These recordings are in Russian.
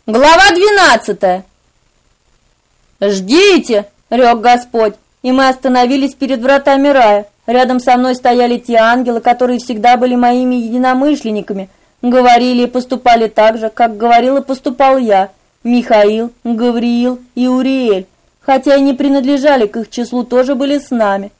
Глава 12. «Ждите!» — рёк Господь, и мы остановились перед вратами рая. Рядом со мной стояли те ангелы, которые всегда были моими единомышленниками, говорили и поступали так же, как говорил и поступал я, Михаил, Гавриил и Уриэль, хотя и не принадлежали к их числу, тоже были с нами.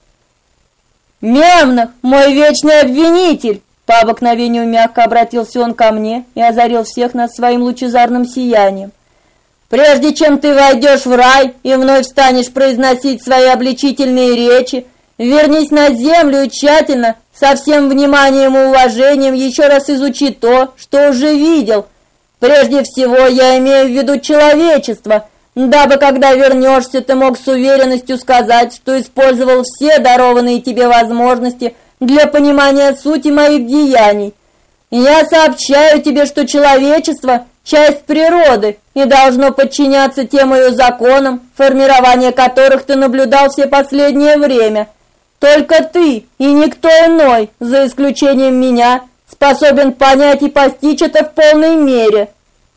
«Мемнах, мой вечный обвинитель!» По обыкновению мягко обратился он ко мне и озарил всех нас своим лучезарным сиянием. «Прежде чем ты войдешь в рай и вновь станешь произносить свои обличительные речи, вернись на землю и тщательно, со всем вниманием и уважением еще раз изучи то, что уже видел. Прежде всего я имею в виду человечество, дабы, когда вернешься, ты мог с уверенностью сказать, что использовал все дарованные тебе возможности для понимания сути моих деяний. Я сообщаю тебе, что человечество – часть природы и должно подчиняться тем ее законам, формирование которых ты наблюдал все последнее время. Только ты и никто иной, за исключением меня, способен понять и постичь это в полной мере.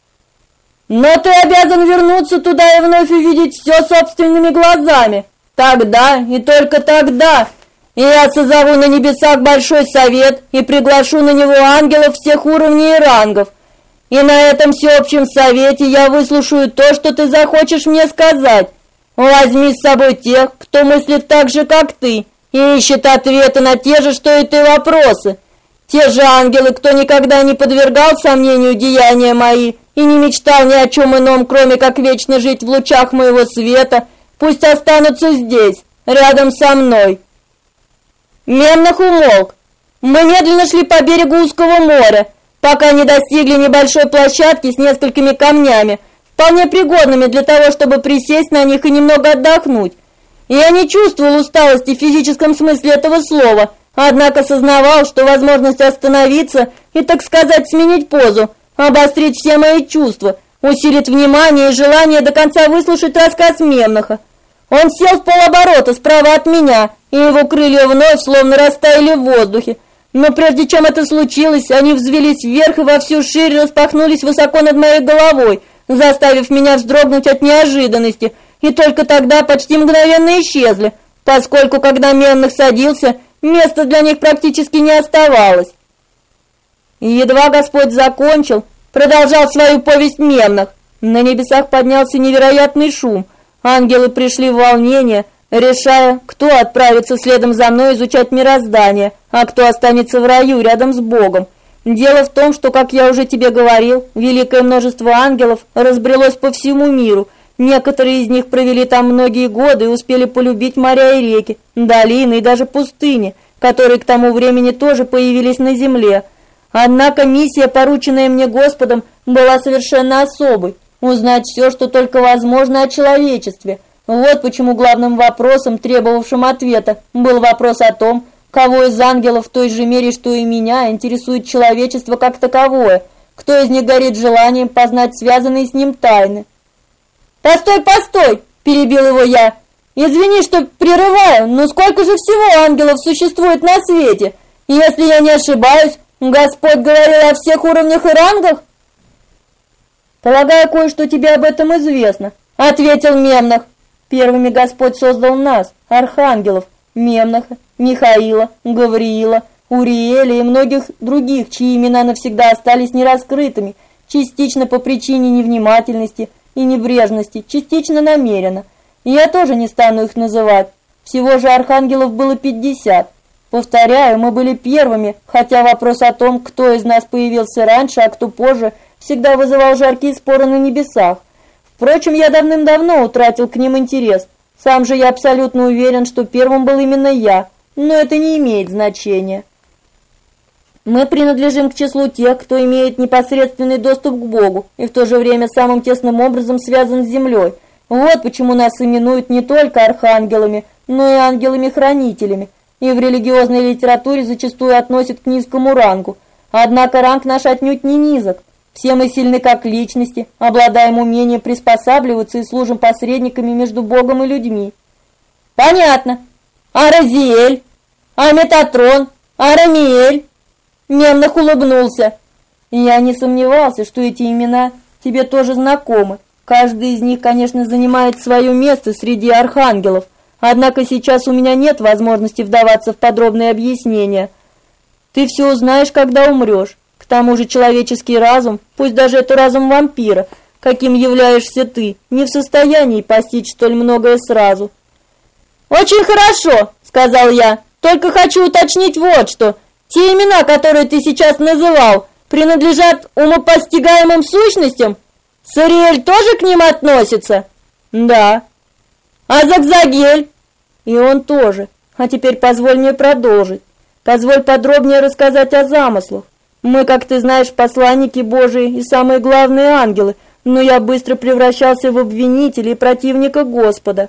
Но ты обязан вернуться туда и вновь увидеть все собственными глазами. Тогда и только тогда я созову на небесах большой совет и приглашу на него ангелов всех уровней и рангов. И на этом всеобщем совете я выслушаю то, что ты захочешь мне сказать. Возьми с собой тех, кто мыслит так же, как ты, и ищет ответы на те же, что и ты, вопросы. Те же ангелы, кто никогда не подвергал сомнению деяния мои и не мечтал ни о чем ином, кроме как вечно жить в лучах моего света, пусть останутся здесь, рядом со мной. Мемнах умолк. Мы медленно шли по берегу узкого моря, пока не достигли небольшой площадки с несколькими камнями, вполне пригодными для того, чтобы присесть на них и немного отдохнуть. Я не чувствовал усталости в физическом смысле этого слова, однако сознавал, что возможность остановиться и, так сказать, сменить позу, обострить все мои чувства, усилит внимание и желание до конца выслушать рассказ Мемнаха. Он сел в полоборота справа от меня, и его крылья вновь словно растаяли в воздухе. Но прежде чем это случилось, они взвелись вверх и во всю ширь распахнулись высоко над моей головой, заставив меня вздрогнуть от неожиданности, и только тогда почти мгновенно исчезли, поскольку, когда Мемнах садился, места для них практически не оставалось. И едва Господь закончил, продолжал свою повесть Мемнах, на небесах поднялся невероятный шум. Ангелы пришли в волнение, решая, кто отправится следом за мной изучать мироздание, а кто останется в раю рядом с Богом. Дело в том, что, как я уже тебе говорил, великое множество ангелов разбрелось по всему миру. Некоторые из них провели там многие годы и успели полюбить моря и реки, долины и даже пустыни, которые к тому времени тоже появились на земле. Однако миссия, порученная мне Господом, была совершенно особой – узнать все, что только возможно о человечестве. Вот почему главным вопросом, требовавшим ответа, был вопрос о том, кого из ангелов в той же мере, что и меня, интересует человечество как таковое, кто из них горит желанием познать связанные с ним тайны. «Постой, постой!» – перебил его я. «Извини, что прерываю, но сколько же всего ангелов существует на свете? Если я не ошибаюсь, Господь говорил о всех уровнях и рангах?» «Полагаю, кое-что тебе об этом известно», — ответил Мемнах. «Первыми Господь создал нас, архангелов, Мемнаха, Михаила, Гавриила, Уриэля и многих других, чьи имена навсегда остались нераскрытыми, частично по причине невнимательности и небрежности, частично намеренно. И я тоже не стану их называть. Всего же архангелов было 50. Повторяю, мы были первыми, хотя вопрос о том, кто из нас появился раньше, а кто позже, всегда вызывал жаркие споры на небесах. Впрочем, я давным-давно утратил к ним интерес. Сам же я абсолютно уверен, что первым был именно я, но это не имеет значения. Мы принадлежим к числу тех, кто имеет непосредственный доступ к Богу и в то же время самым тесным образом связан с землей. Вот почему нас именуют не только архангелами, но и ангелами-хранителями, и в религиозной литературе зачастую относят к низкому рангу. Однако ранг наш отнюдь не низок. Все мы сильны как личности, обладаем умением приспосабливаться и служим посредниками между Богом и людьми. Понятно. А Разиэль? А Метатрон? А Рамиэль? Мемнах улыбнулся. Я не сомневался, что эти имена тебе тоже знакомы. Каждый из них, конечно, занимает свое место среди архангелов, однако сейчас у меня нет возможности вдаваться в подробные объяснения. Ты все узнаешь, когда умрешь. К тому же человеческий разум, пусть даже это разум вампира, каким являешься ты, не в состоянии постичь столь многое сразу. «Очень хорошо», — сказал я, — «только хочу уточнить вот что. Те имена, которые ты сейчас называл, принадлежат умопостигаемым сущностям? Сариэль тоже к ним относится?» «Да». «А Закзагель?» «И он тоже. А теперь позволь мне продолжить. Позволь подробнее рассказать о замыслах. Мы, как ты знаешь, посланники Божии и самые главные ангелы, но я быстро превращался в обвинителя и противника Господа».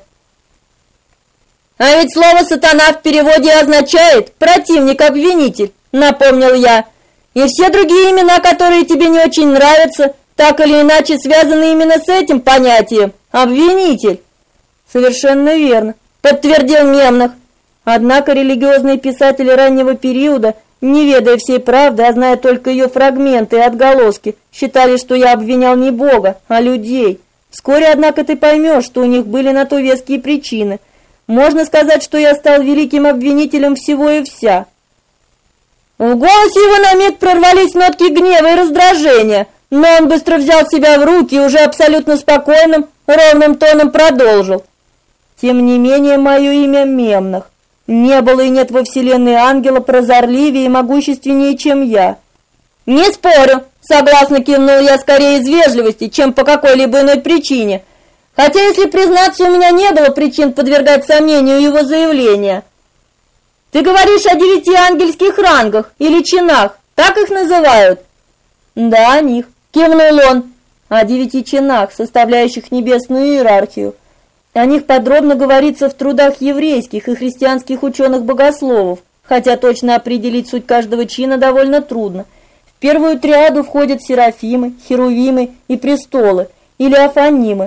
«А ведь слово «сатана» в переводе означает «противник-обвинитель», — напомнил я. «И все другие имена, которые тебе не очень нравятся, так или иначе связаны именно с этим понятием — обвинитель». «Совершенно верно», — подтвердил Мемнах. Однако религиозные писатели раннего периода, не ведая всей правды, а зная только ее фрагменты и отголоски, считали, что я обвинял не Бога, а людей. Вскоре, однако, ты поймешь, что у них были на то веские причины. Можно сказать, что я стал великим обвинителем всего и вся. В голосе его на миг прорвались нотки гнева и раздражения, но он быстро взял себя в руки и уже абсолютно спокойным, ровным тоном продолжил. Тем не менее, мое имя Мемнах. Не было и нет во вселенной ангела прозорливее и могущественнее, чем я. «Не спорю», — согласно кивнул я скорее из вежливости, чем по какой-либо иной причине. Хотя, если признаться, у меня не было причин подвергать сомнению его заявления. «Ты говоришь о 9 ангельских рангах или чинах, так их называют?» «Да, о них», — кивнул он, — «о 9 чинах, составляющих небесную иерархию. О них подробно говорится в трудах еврейских и христианских ученых-богословов, хотя точно определить суть каждого чина довольно трудно. В первую триаду входят серафимы, херувимы и престолы, или афанимы,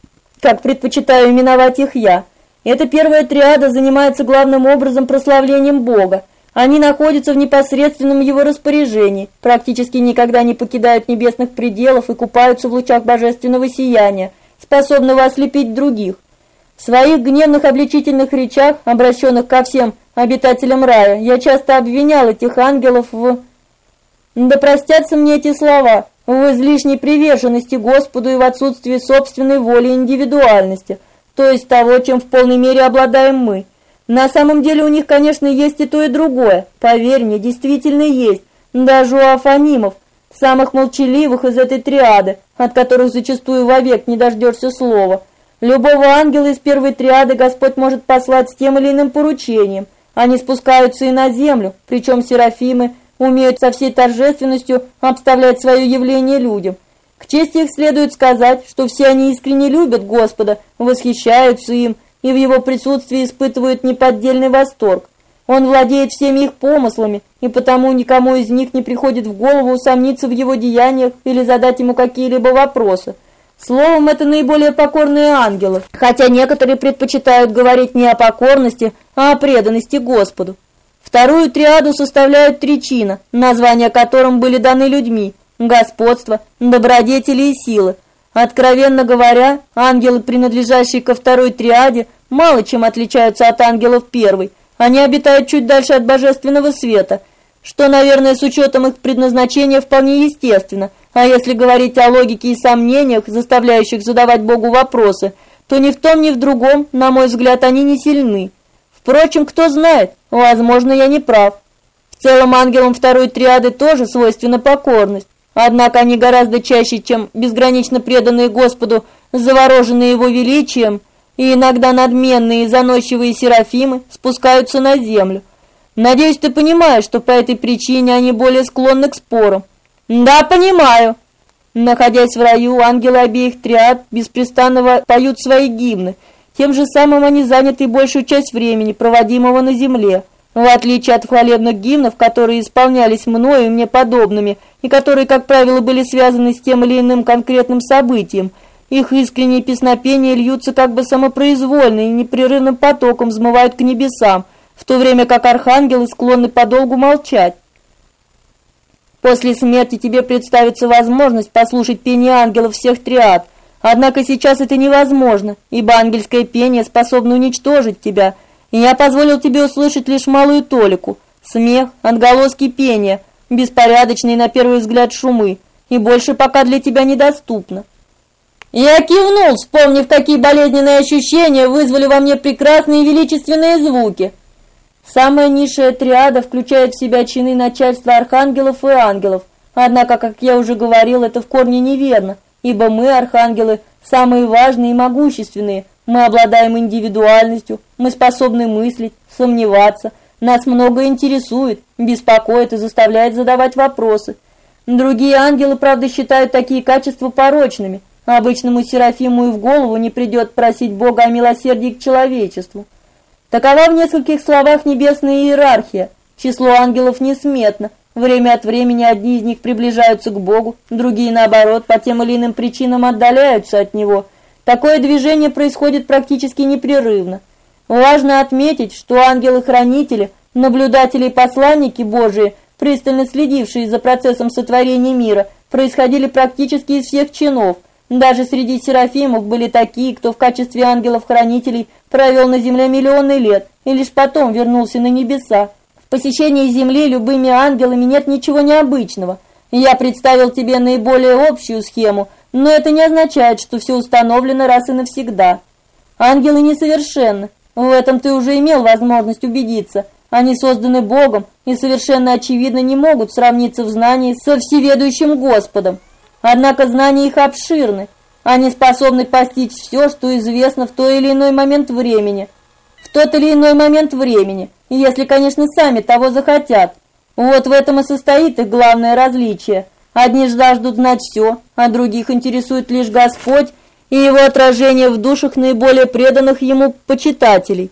как предпочитаю именовать их я. Эта первая триада занимается главным образом прославлением Бога. Они находятся в непосредственном его распоряжении, практически никогда не покидают небесных пределов и купаются в лучах божественного сияния, способного ослепить других. В своих гневных обличительных речах, обращенных ко всем обитателям рая, я часто обвинял этих ангелов в... Да простятся мне эти слова, в излишней приверженности Господу и в отсутствии собственной воли и индивидуальности, то есть того, чем в полной мере обладаем мы. На самом деле у них, конечно, есть и то, и другое, поверь мне, действительно есть, даже у афанимов, самых молчаливых из этой триады, от которых зачастую вовек не дождешься слова. Любого ангела из первой триады Господь может послать с тем или иным поручением. Они спускаются и на землю, причем серафимы умеют со всей торжественностью обставлять свое явление людям. К чести их следует сказать, что все они искренне любят Господа, восхищаются им и в его присутствии испытывают неподдельный восторг. Он владеет всеми их помыслами, и потому никому из них не приходит в голову усомниться в его деяниях или задать ему какие-либо вопросы. Словом, это наиболее покорные ангелы, хотя некоторые предпочитают говорить не о покорности, а о преданности Господу. Вторую триаду составляют 3 чина, названия которым были даны людьми – господство, добродетели и силы. Откровенно говоря, ангелы, принадлежащие ко второй триаде, мало чем отличаются от ангелов первой. Они обитают чуть дальше от божественного света, что, наверное, с учетом их предназначения вполне естественно. А если говорить о логике и сомнениях, заставляющих задавать Богу вопросы, то ни в том, ни в другом, на мой взгляд, они не сильны. Впрочем, кто знает, возможно, я не прав. В целом ангелам второй триады тоже свойственна покорность. Однако они гораздо чаще, чем безгранично преданные Господу, завороженные его величием, и иногда надменные и заносчивые серафимы спускаются на землю. Надеюсь, ты понимаешь, что по этой причине они более склонны к спорам. Да, понимаю. Находясь в раю, ангелы обеих триад беспрестанно поют свои гимны. Тем же самым они заняты большую часть времени, проводимого на земле. В отличие от хвалебных гимнов, которые исполнялись мною и мне подобными, и которые, как правило, были связаны с тем или иным конкретным событием, их искренние песнопения льются как бы самопроизвольно и непрерывным потоком взмывают к небесам, в то время как архангелы склонны подолгу молчать. После смерти тебе представится возможность послушать пение ангелов всех триад. Однако сейчас это невозможно, ибо ангельское пение способно уничтожить тебя, и я позволил тебе услышать лишь малую толику. Смех, отголоски пения, беспорядочные на первый взгляд шумы, и больше пока для тебя недоступно. Я кивнул, вспомнив, какие болезненные ощущения вызвали во мне прекрасные и величественные звуки. Самая низшая триада включает в себя чины начальства архангелов и ангелов. Однако, как я уже говорил, это в корне неверно, ибо мы, архангелы, самые важные и могущественные. Мы обладаем индивидуальностью, мы способны мыслить, сомневаться, нас многое интересует, беспокоит и заставляет задавать вопросы. Другие ангелы, правда, считают такие качества порочными. Обычному Серафиму и в голову не придет просить Бога о милосердии к человечеству. Такова в нескольких словах небесная иерархия. Число ангелов несметно. Время от времени одни из них приближаются к Богу, другие, наоборот, по тем или иным причинам отдаляются от Него. Такое движение происходит практически непрерывно. Важно отметить, что ангелы-хранители, наблюдатели и посланники Божии, пристально следившие за процессом сотворения мира, происходили практически из всех чинов. Даже среди серафимов были такие, кто в качестве ангелов-хранителей провел на земле миллионы лет и лишь потом вернулся на небеса. В посещении земли любыми ангелами нет ничего необычного. Я представил тебе наиболее общую схему, но это не означает, что все установлено раз и навсегда. Ангелы несовершенны. В этом ты уже имел возможность убедиться. Они созданы Богом и совершенно очевидно не могут сравниться в знании со всеведущим Господом. Однако знания их обширны. Они способны постичь все, что известно в той или иной момент времени. В тот или иной момент времени, если, конечно, сами того захотят. Вот в этом и состоит их главное различие. Одни жаждут знать все, а других интересует лишь Господь и его отражение в душах наиболее преданных ему почитателей.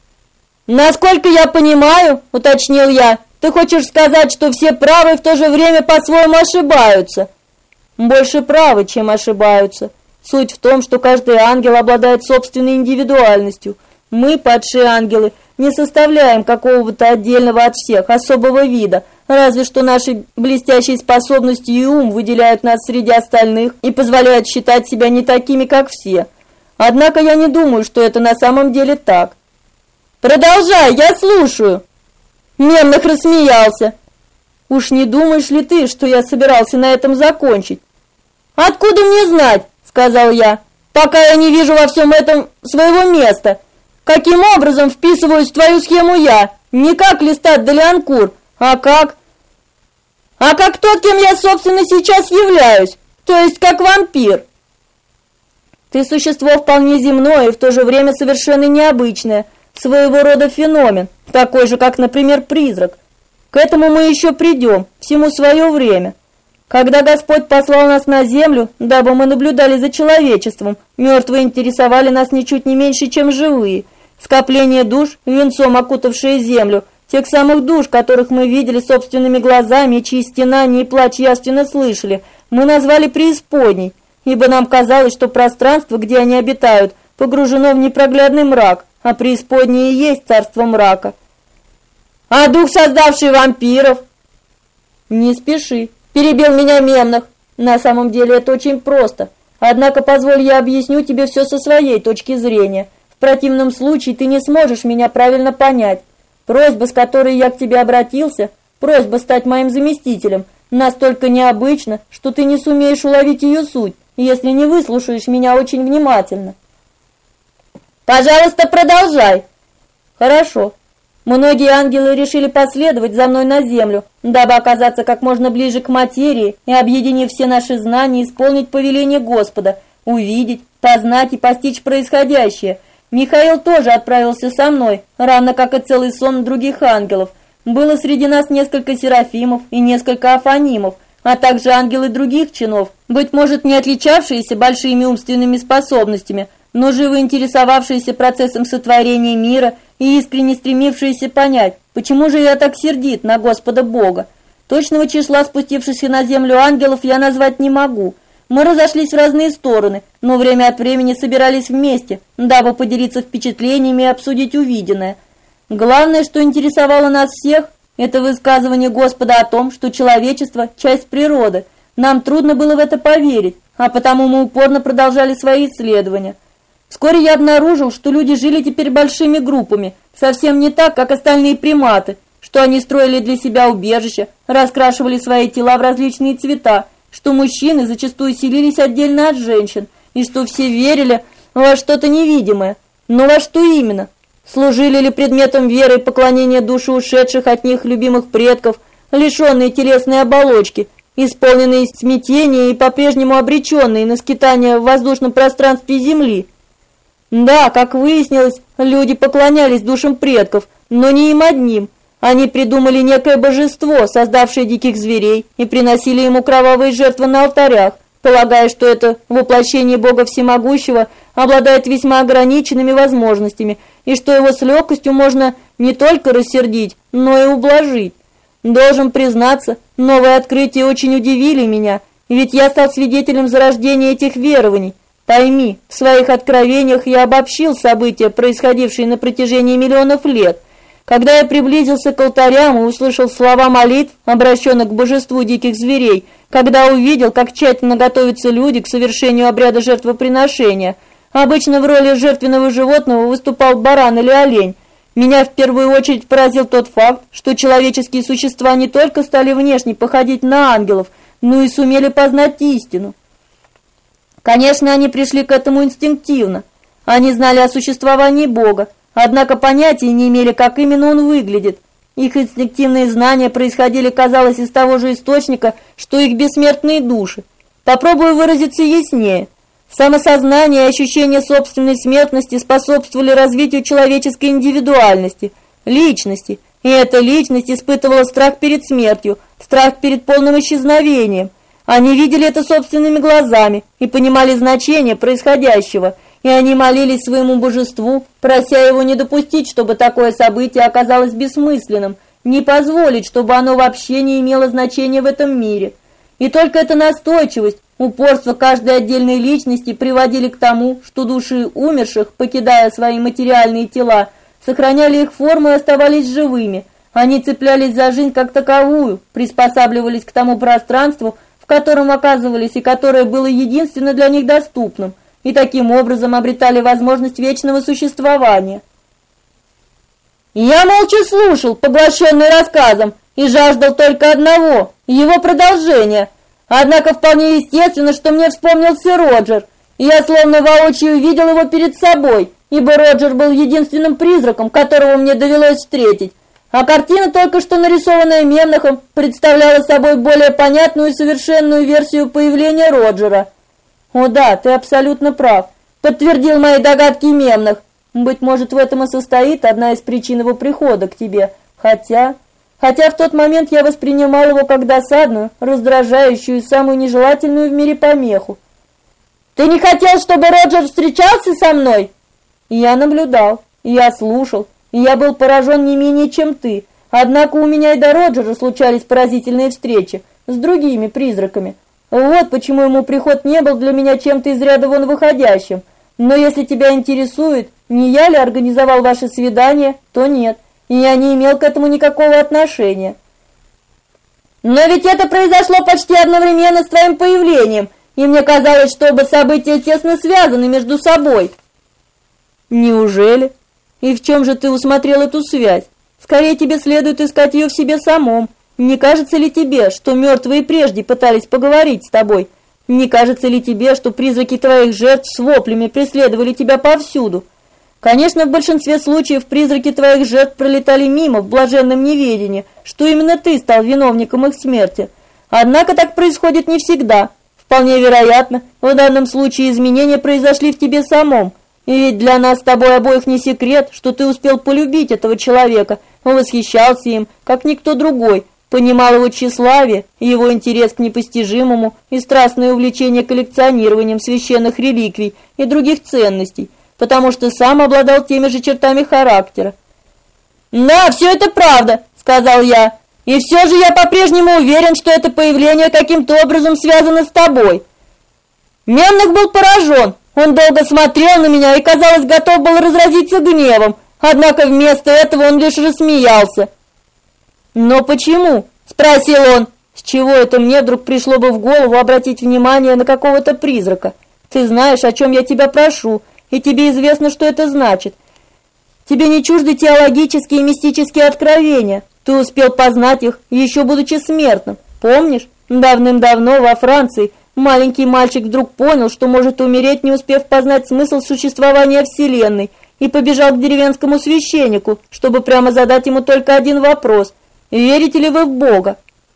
«Насколько я понимаю, — уточнил я, — ты хочешь сказать, что все правы и в то же время по-своему ошибаются?» «Больше правы, чем ошибаются. Суть в том, что каждый ангел обладает собственной индивидуальностью. Мы, падшие ангелы, не составляем какого-то отдельного от всех, особого вида, разве что наши блестящие способности и ум выделяют нас среди остальных и позволяют считать себя не такими, как все. Однако я не думаю, что это на самом деле так». «Продолжай, я слушаю!» Мемнах рассмеялся. «Уж не думаешь ли ты, что я собирался на этом закончить?» «Откуда мне знать?» — сказал я. «Пока я не вижу во всем этом своего места. Каким образом вписываюсь в твою схему я? Не как Листат де Лианкур, а как тот, кем я, собственно, сейчас являюсь, то есть как вампир». «Ты существо вполне земное и в то же время совершенно необычное, своего рода феномен, такой же, как, например, призрак. К этому мы еще придем, всему свое время. Когда Господь послал нас на землю, дабы мы наблюдали за человечеством, мертвые интересовали нас ничуть не меньше, чем живые. Скопление душ, венцом окутавшие землю, тех самых душ, которых мы видели собственными глазами, чьи стенания и плач явственно слышали, мы назвали преисподней, ибо нам казалось, что пространство, где они обитают, погружено в непроглядный мрак, а преисподнее и есть царство мрака. А дух, создавший вампиров? Не спеши, перебил меня Мемнах. На самом деле это очень просто. Однако позволь я объясню тебе все со своей точки зрения. В противном случае ты не сможешь меня правильно понять. Просьба, с которой я к тебе обратился, просьба стать моим заместителем, настолько необычна, что ты не сумеешь уловить ее суть, если не выслушаешь меня очень внимательно. Пожалуйста, продолжай. Хорошо. Многие ангелы решили последовать за мной на землю, дабы оказаться как можно ближе к материи и, объединив все наши знания, исполнить повеление Господа, увидеть, познать и постичь происходящее. Михаил тоже отправился со мной, равно как и целый сон других ангелов. Было среди нас несколько серафимов и несколько афанимов, а также ангелы других чинов, быть может, не отличавшиеся большими умственными способностями, но живо интересовавшиеся процессом сотворения мира и искренне стремившиеся понять, почему же я так сердит на Господа Бога. Точного числа спустившихся на землю ангелов я назвать не могу. Мы разошлись в разные стороны, но время от времени собирались вместе, дабы поделиться впечатлениями и обсудить увиденное. Главное, что интересовало нас всех, Это высказывание Господа о том, что человечество – часть природы. Нам трудно было в это поверить, а потому мы упорно продолжали свои исследования. Вскоре я обнаружил, что люди жили теперь большими группами, совсем не так, как остальные приматы, что они строили для себя убежища, раскрашивали свои тела в различные цвета, что мужчины зачастую селились отдельно от женщин, и что все верили во что-то невидимое. Но во что именно? Служили ли предметом веры и поклонения души ушедших от них любимых предков, лишенные телесной оболочки, исполненные смятения и по-прежнему обреченные на скитание в воздушном пространстве Земли? Да, как выяснилось, люди поклонялись душам предков, но не им одним. Они придумали некое божество, создавшее диких зверей, и приносили ему кровавые жертвы на алтарях, полагая, что это воплощение Бога Всемогущего обладает весьма ограниченными возможностями, и что его с легкостью можно не только рассердить, но и ублажить. Должен признаться, новые открытия очень удивили меня, ведь я стал свидетелем зарождения этих верований. Пойми, в своих откровениях я обобщил события, происходившие на протяжении миллионов лет. Когда я приблизился к алтарям и услышал слова молитв, обращенных к божеству диких зверей, когда увидел, как тщательно готовятся люди к совершению обряда жертвоприношения, обычно в роли жертвенного животного выступал баран или олень, меня в первую очередь поразил тот факт, что человеческие существа не только стали внешне походить на ангелов, но и сумели познать истину. Конечно, они пришли к этому инстинктивно. Они знали о существовании Бога, однако понятия не имели, как именно он выглядит. Их инстинктивные знания происходили, казалось, из того же источника, что их бессмертные души. Попробую выразиться яснее. Самосознание и ощущение собственной смертности способствовали развитию человеческой индивидуальности, личности, и эта личность испытывала страх перед смертью, страх перед полным исчезновением. Они видели это собственными глазами и понимали значение происходящего, и они молились своему божеству, прося его не допустить, чтобы такое событие оказалось бессмысленным, не позволить, чтобы оно вообще не имело значения в этом мире. И только эта настойчивость, упорство каждой отдельной личности приводили к тому, что души умерших, покидая свои материальные тела, сохраняли их форму и оставались живыми. Они цеплялись за жизнь как таковую, приспосабливались к тому пространству, в котором оказывались и которое было единственно для них доступным, и таким образом обретали возможность вечного существования. Я молча слушал, поглощенный рассказом, и жаждал только одного – его продолжения. Однако вполне естественно, что мне вспомнился Роджер, и я словно воочию видел его перед собой, ибо Роджер был единственным призраком, которого мне довелось встретить. А картина, только что нарисованная Мемнахом, представляла собой более понятную и совершенную версию появления Роджера. «О да, ты абсолютно прав», — подтвердил мои догадки Мемнах. «Быть может, в этом и состоит одна из причин его прихода к тебе, хотя в тот момент я воспринимал его как досадную, раздражающую и самую нежелательную в мире помеху». «Ты не хотел, чтобы Роджер встречался со мной?» «Я наблюдал, я слушал, и я был поражен не менее, чем ты. Однако у меня и до Роджера случались поразительные встречи с другими призраками. Вот почему ему приход не был для меня чем-то из ряда вон выходящим. Но если тебя интересует, не я ли организовал ваше свидание, то нет, и я не имел к этому никакого отношения». «Но ведь это произошло почти одновременно с твоим появлением, и мне казалось, что оба события тесно связаны между собой». «Неужели? И в чем же ты усмотрел эту связь? Скорее тебе следует искать ее в себе самом. Не кажется ли тебе, что мертвые прежде пытались поговорить с тобой? Не кажется ли тебе, что призраки твоих жертв с воплями преследовали тебя повсюду? Конечно, в большинстве случаев призраки твоих жертв пролетали мимо в блаженном неведении, что именно ты стал виновником их смерти. Однако так происходит не всегда. Вполне вероятно, в данном случае изменения произошли в тебе самом. И ведь для нас с тобой обоих не секрет, что ты успел полюбить этого человека, восхищался им, как никто другой, понимал его тщеславие, его интерес к непостижимому и страстное увлечение коллекционированием священных реликвий и других ценностей, потому что сам обладал теми же чертами характера. «Да, все это правда», — сказал я, — «и все же я по-прежнему уверен, что это появление каким-то образом связано с тобой». Мемнах был поражен. Он долго смотрел на меня и, казалось, готов был разразиться гневом, однако вместо этого он лишь рассмеялся. «Но почему?» – спросил он. «С чего это мне вдруг пришло бы в голову обратить внимание на какого-то призрака? Ты знаешь, о чем я тебя прошу, и тебе известно, что это значит. Тебе не чужды теологические и мистические откровения. Ты успел познать их, еще будучи смертным. Помнишь, давным-давно во Франции маленький мальчик вдруг понял, что может умереть, не успев познать смысл существования Вселенной, и побежал к деревенскому священнику, чтобы прямо задать ему только один вопрос: верите ли вы в Бога?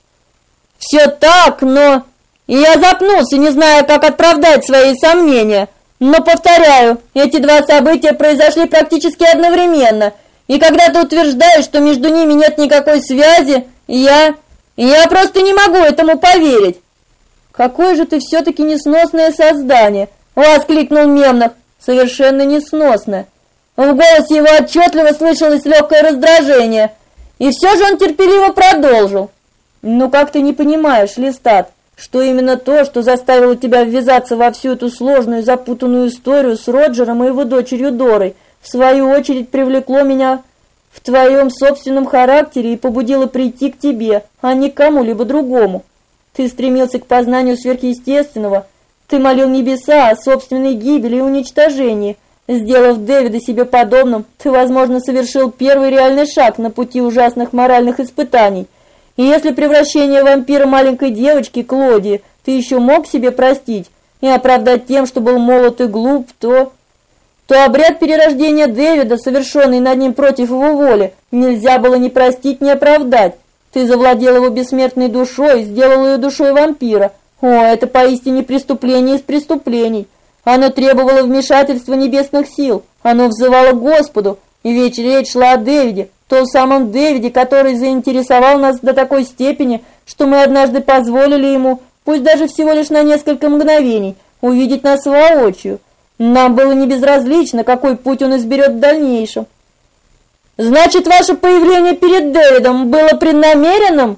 Все так, но... И я запнулся, не зная, как оправдать свои сомнения. Но, повторяю, эти два события произошли практически одновременно, и когда ты утверждаешь, что между ними нет никакой связи, я просто не могу этому поверить. «Какое же ты все-таки несносное создание!» — воскликнул Мемнах. «Совершенно несносное!» В голосе его отчетливо слышалось легкое раздражение, и все же он терпеливо продолжил. «Ну как ты не понимаешь, Листат, что именно то, что заставило тебя ввязаться во всю эту сложную запутанную историю с Роджером и его дочерью Дорой, в свою очередь привлекло меня в твоем собственном характере и побудило прийти к тебе, а не к кому-либо другому? Ты стремился к познанию сверхъестественного, ты молил небеса о собственной гибели и уничтожении. Сделав Дэвида себе подобным, ты, возможно, совершил первый реальный шаг на пути ужасных моральных испытаний. И если превращение вампира маленькой девочки Клодии ты еще мог себе простить и оправдать тем, что был молод и глуп, то обряд перерождения Дэвида, совершенный над ним против его воли, нельзя было ни простить, ни оправдать. Ты завладел его бессмертной душой, сделал ее душой вампира. О, это поистине преступление из преступлений. Оно требовало вмешательства небесных сил, оно взывало к Господу, и ведь речь шла о Дэвиде, том самом Дэвиде, который заинтересовал нас до такой степени, что мы однажды позволили ему, пусть даже всего лишь на несколько мгновений, увидеть нас воочию. Нам было не безразлично, какой путь он изберет в дальнейшем. Значит, ваше появление перед Дэвидом было преднамеренным?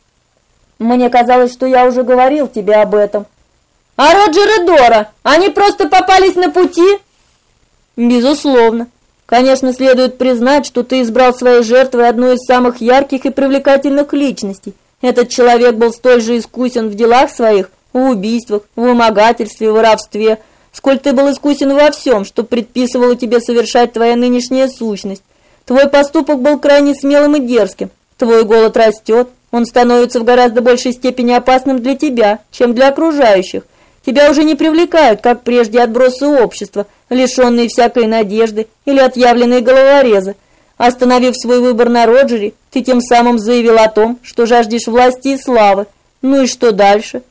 Мне казалось, что я уже говорил тебе об этом. А Роджер и Дора, они просто попались на пути? Безусловно. Конечно, следует признать, что ты избрал своей жертвой одну из самых ярких и привлекательных личностей. Этот человек был столь же искусен в делах своих, в убийствах, в вымогательстве, в воровстве, сколь ты был искусен во всем, что предписывало тебе совершать твоя нынешняя сущность. Твой поступок был крайне смелым и дерзким. Твой голод растет, он становится в гораздо большей степени опасным для тебя, чем для окружающих. Тебя уже не привлекают, как прежде, отбросы общества, лишенные всякой надежды или отъявленные головорезы. Остановив свой выбор на Роджере, ты тем самым заявил о том, что жаждешь власти и славы. Ну и что дальше?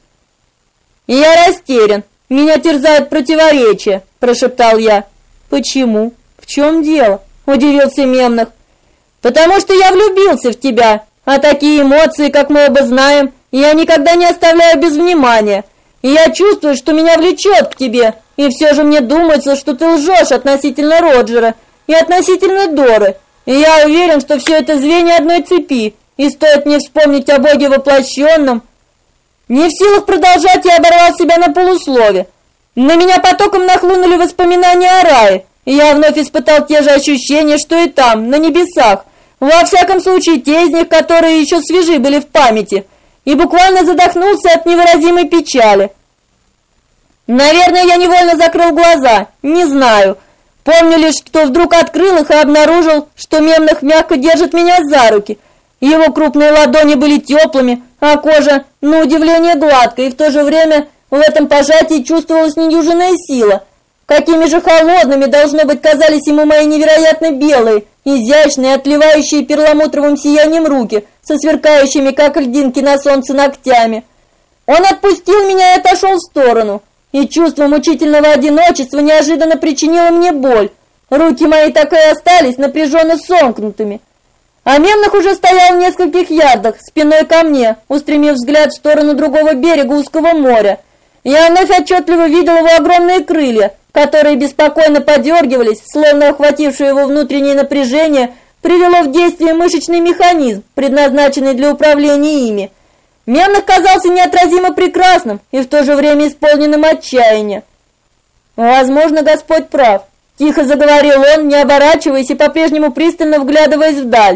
«Я растерян, меня терзают противоречия», – прошептал я. «Почему? В чем дело?» – удивился Мемнах. «Потому что я влюбился в тебя, а такие эмоции, как мы оба знаем, я никогда не оставляю без внимания. И я чувствую, что меня влечет к тебе, и все же мне думается, что ты лжешь относительно Роджера и относительно Доры. И я уверен, что все это звенья одной цепи, и стоит мне вспомнить о Боге воплощенном. Не в силах продолжать, я оборвал себя на полуслове. На меня потоком нахлынули воспоминания о рае, и я вновь испытал те же ощущения, что и там, на небесах. Во всяком случае, те из них, которые еще свежи были в памяти, и буквально задохнулся от невыразимой печали. Наверное, я невольно закрыл глаза, не знаю. Помню лишь, что вдруг открыл их и обнаружил, что Мемнах мягко держит меня за руки. Его крупные ладони были теплыми, а кожа, на удивление, гладкой, и в то же время в этом пожатии чувствовалась недюжинная сила. Какими же холодными, должно быть, казались ему мои невероятно белые, изящные, отливающие перламутровым сиянием руки, со сверкающими, как льдинки на солнце, ногтями. Он отпустил меня и отошел в сторону, и чувство мучительного одиночества неожиданно причинило мне боль. Руки мои так и остались напряженно сомкнутыми. А Мемнах уже стоял в нескольких ярдах, спиной ко мне, устремив взгляд в сторону другого берега узкого моря. Я вновь отчетливо видел его огромные крылья, которые беспокойно подергивались, словно охватившее его внутреннее напряжение привело в действие мышечный механизм, предназначенный для управления ими. Мемнах казался неотразимо прекрасным и в то же время исполненным отчаяния. «Возможно, Господь прав», — тихо заговорил он, не оборачиваясь и по-прежнему пристально вглядываясь вдаль.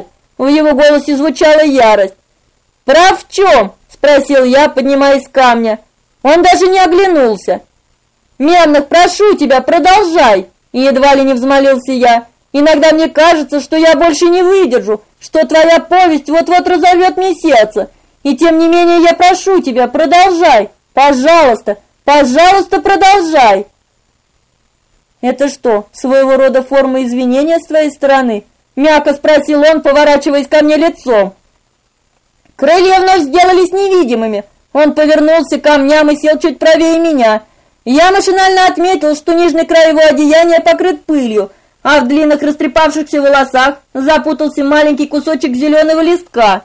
В его голосе звучала ярость. «Прав в чем?» – спросил я, поднимаясь с камня. Он даже не оглянулся. «Мемнах, прошу тебя, продолжай!» – едва ли не взмолился я. «Иногда мне кажется, что я больше не выдержу, что твоя повесть вот-вот разорвет мне сердце. И тем не менее я прошу тебя, продолжай! Пожалуйста, пожалуйста, продолжай!» «Это что, своего рода форма извинения с твоей стороны?» – мягко спросил он, поворачиваясь ко мне лицом. Крылья вновь сделались невидимыми. Он повернулся к камням и сел чуть правее меня. Я машинально отметил, что нижний край его одеяния покрыт пылью, а в длинных растрепавшихся волосах запутался маленький кусочек зеленого листка.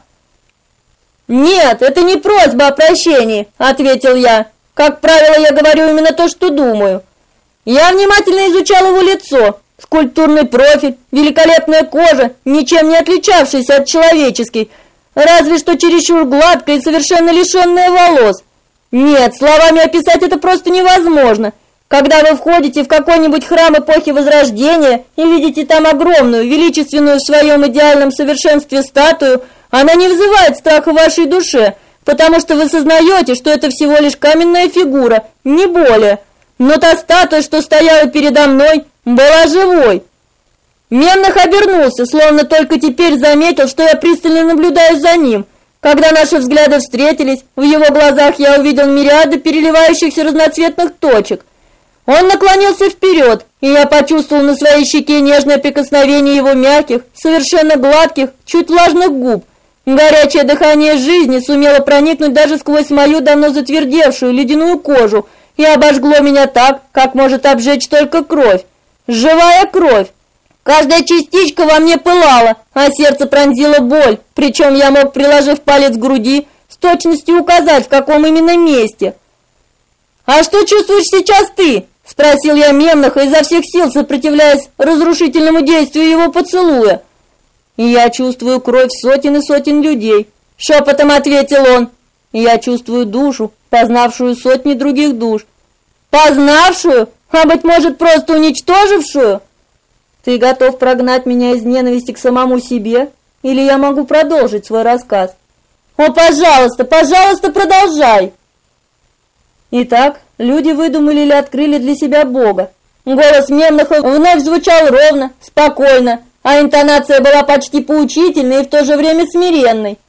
«Нет, это не просьба о прощении», — ответил я. «Как правило, я говорю именно то, что думаю». Я внимательно изучал его лицо. Скульптурный профиль, великолепная кожа, ничем не отличавшаяся от человеческой, разве что чересчур гладкая и совершенно лишенная волос. Нет, словами описать это просто невозможно. Когда вы входите в какой-нибудь храм эпохи Возрождения и видите там огромную, величественную в своем идеальном совершенстве статую, она не вызывает страха в вашей душе, потому что вы сознаете, что это всего лишь каменная фигура, не более. Но та статуя, что стояла передо мной, была живой. Мемнах обернулся, словно только теперь заметил, что я пристально наблюдаю за ним. Когда наши взгляды встретились, в его глазах я увидел мириады переливающихся разноцветных точек. Он наклонился вперед, и я почувствовал на своей щеке нежное прикосновение его мягких, совершенно гладких, чуть влажных губ. Горячее дыхание жизни сумело проникнуть даже сквозь мою давно затвердевшую ледяную кожу и обожгло меня так, как может обжечь только кровь. Живая кровь. Каждая частичка во мне пылала, а сердце пронзило боль, причем я мог, приложив палец к груди, с точностью указать, в каком именно месте. «А что чувствуешь сейчас ты?» – спросил я Мемнаха, изо всех сил сопротивляясь разрушительному действию его поцелуя. «И я чувствую кровь сотен и сотен людей», – шепотом ответил он. «И я чувствую душу, познавшую сотни других душ». «Познавшую? А быть может, просто уничтожившую?» «Ты готов прогнать меня из ненависти к самому себе? Или я могу продолжить свой рассказ?» «О, пожалуйста, пожалуйста, продолжай!» Итак, люди выдумали или открыли для себя Бога. Голос Мемнаха вновь звучал ровно, спокойно, а интонация была почти поучительной и в то же время смиренной.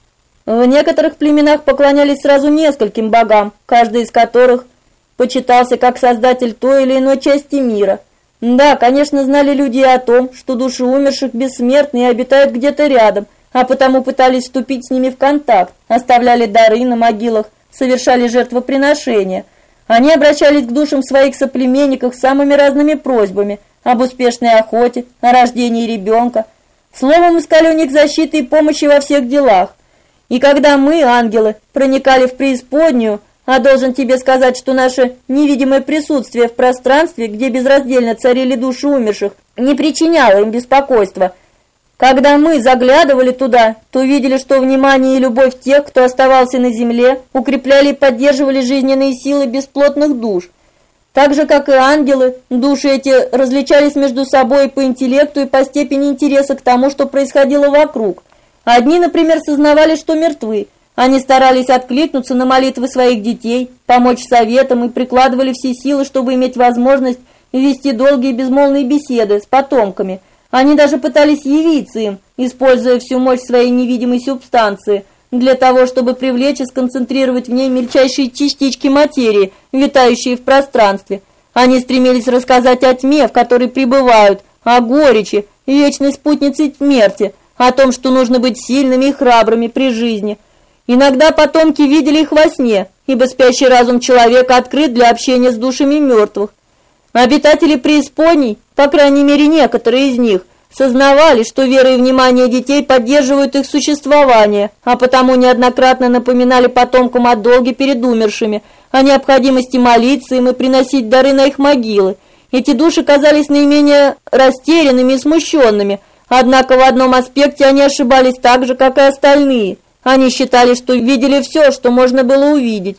В некоторых племенах поклонялись сразу нескольким богам, каждый из которых почитался как создатель той или иной части мира. Да, конечно, знали люди и о том, что души умерших бессмертны и обитают где-то рядом, а потому пытались вступить с ними в контакт, оставляли дары на могилах, совершали жертвоприношения. Они обращались к душам своих соплеменников с самыми разными просьбами об успешной охоте, о рождении ребенка. Словом, искали у них защиты и помощи во всех делах. И когда мы, ангелы, проникали в преисподнюю, а должен тебе сказать, что наше невидимое присутствие в пространстве, где безраздельно царили души умерших, не причиняло им беспокойства. Когда мы заглядывали туда, то видели, что внимание и любовь тех, кто оставался на земле, укрепляли и поддерживали жизненные силы бесплотных душ. Так же, как и ангелы, души эти различались между собой по интеллекту и по степени интереса к тому, что происходило вокруг. Одни, например, сознавали, что мертвы. Они старались откликнуться на молитвы своих детей, помочь советам и прикладывали все силы, чтобы иметь возможность вести долгие безмолвные беседы с потомками. Они даже пытались явиться им, используя всю мощь своей невидимой субстанции, для того, чтобы привлечь и сконцентрировать в ней мельчайшие частички материи, витающие в пространстве. Они стремились рассказать о тьме, в которой пребывают, о горечи, вечной спутнице смерти, о том, что нужно быть сильными и храбрыми при жизни. Иногда потомки видели их во сне, ибо спящий разум человека открыт для общения с душами мертвых. Обитатели преисподней, по крайней мере некоторые из них, сознавали, что вера и внимание детей поддерживают их существование, а потому неоднократно напоминали потомкам о долге перед умершими, о необходимости молиться им и приносить дары на их могилы. Эти души казались наименее растерянными и смущенными, однако в одном аспекте они ошибались так же, как и остальные. Они считали, что видели все, что можно было увидеть.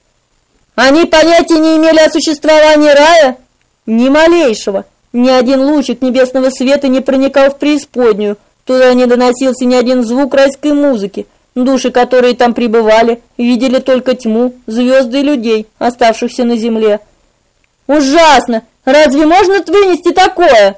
Они понятия не имели о существовании рая? Ни малейшего. Ни один лучик небесного света не проникал в преисподнюю, Туда не доносился ни один звук райской музыки. Души, которые там пребывали, видели только тьму, звезды и людей, оставшихся на земле. Ужасно! Разве можно вынести такое?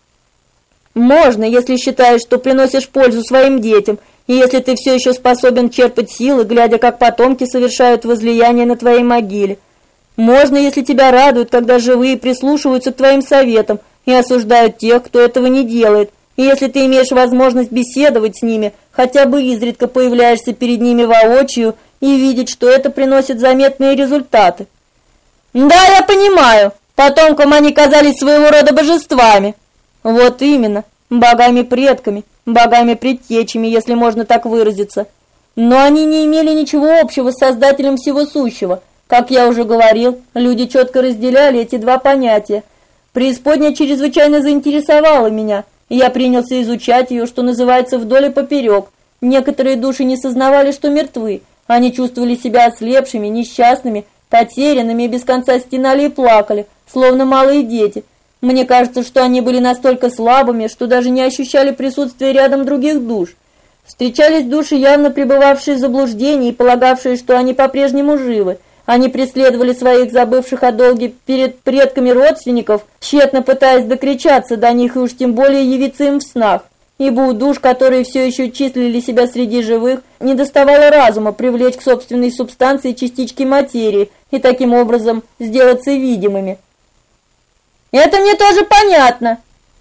Можно, если считаешь, что приносишь пользу своим детям, и если ты все еще способен черпать силы, глядя, как потомки совершают возлияние на твоей могиле. Можно, если тебя радует, когда живые прислушиваются к твоим советам и осуждают тех, кто этого не делает. И если ты имеешь возможность беседовать с ними, хотя бы изредка появляешься перед ними воочию и видеть, что это приносит заметные результаты. Да, я понимаю. Потомкам они казались своего рода божествами. Вот именно, богами-предками, богами-предтечами, если можно так выразиться. Но они не имели ничего общего с Создателем всего сущего. Как я уже говорил, люди четко разделяли эти два понятия. Преисподняя чрезвычайно заинтересовала меня, и я принялся изучать ее, что называется, вдоль и поперек. Некоторые души не сознавали, что мертвы. Они чувствовали себя ослепшими, несчастными, потерянными и без конца стенали и плакали, словно малые дети. Мне кажется, что они были настолько слабыми, что даже не ощущали присутствия рядом других душ. Встречались души, явно пребывавшие в заблуждении и полагавшие, что они по-прежнему живы. Они преследовали своих забывших о долге перед предками родственников, тщетно пытаясь докричаться до них и уж тем более явиться им в снах. Ибо у душ, которые все еще числили себя среди живых, недоставало разума привлечь к собственной субстанции частички материи и таким образом сделаться видимыми. Это мне тоже понятно.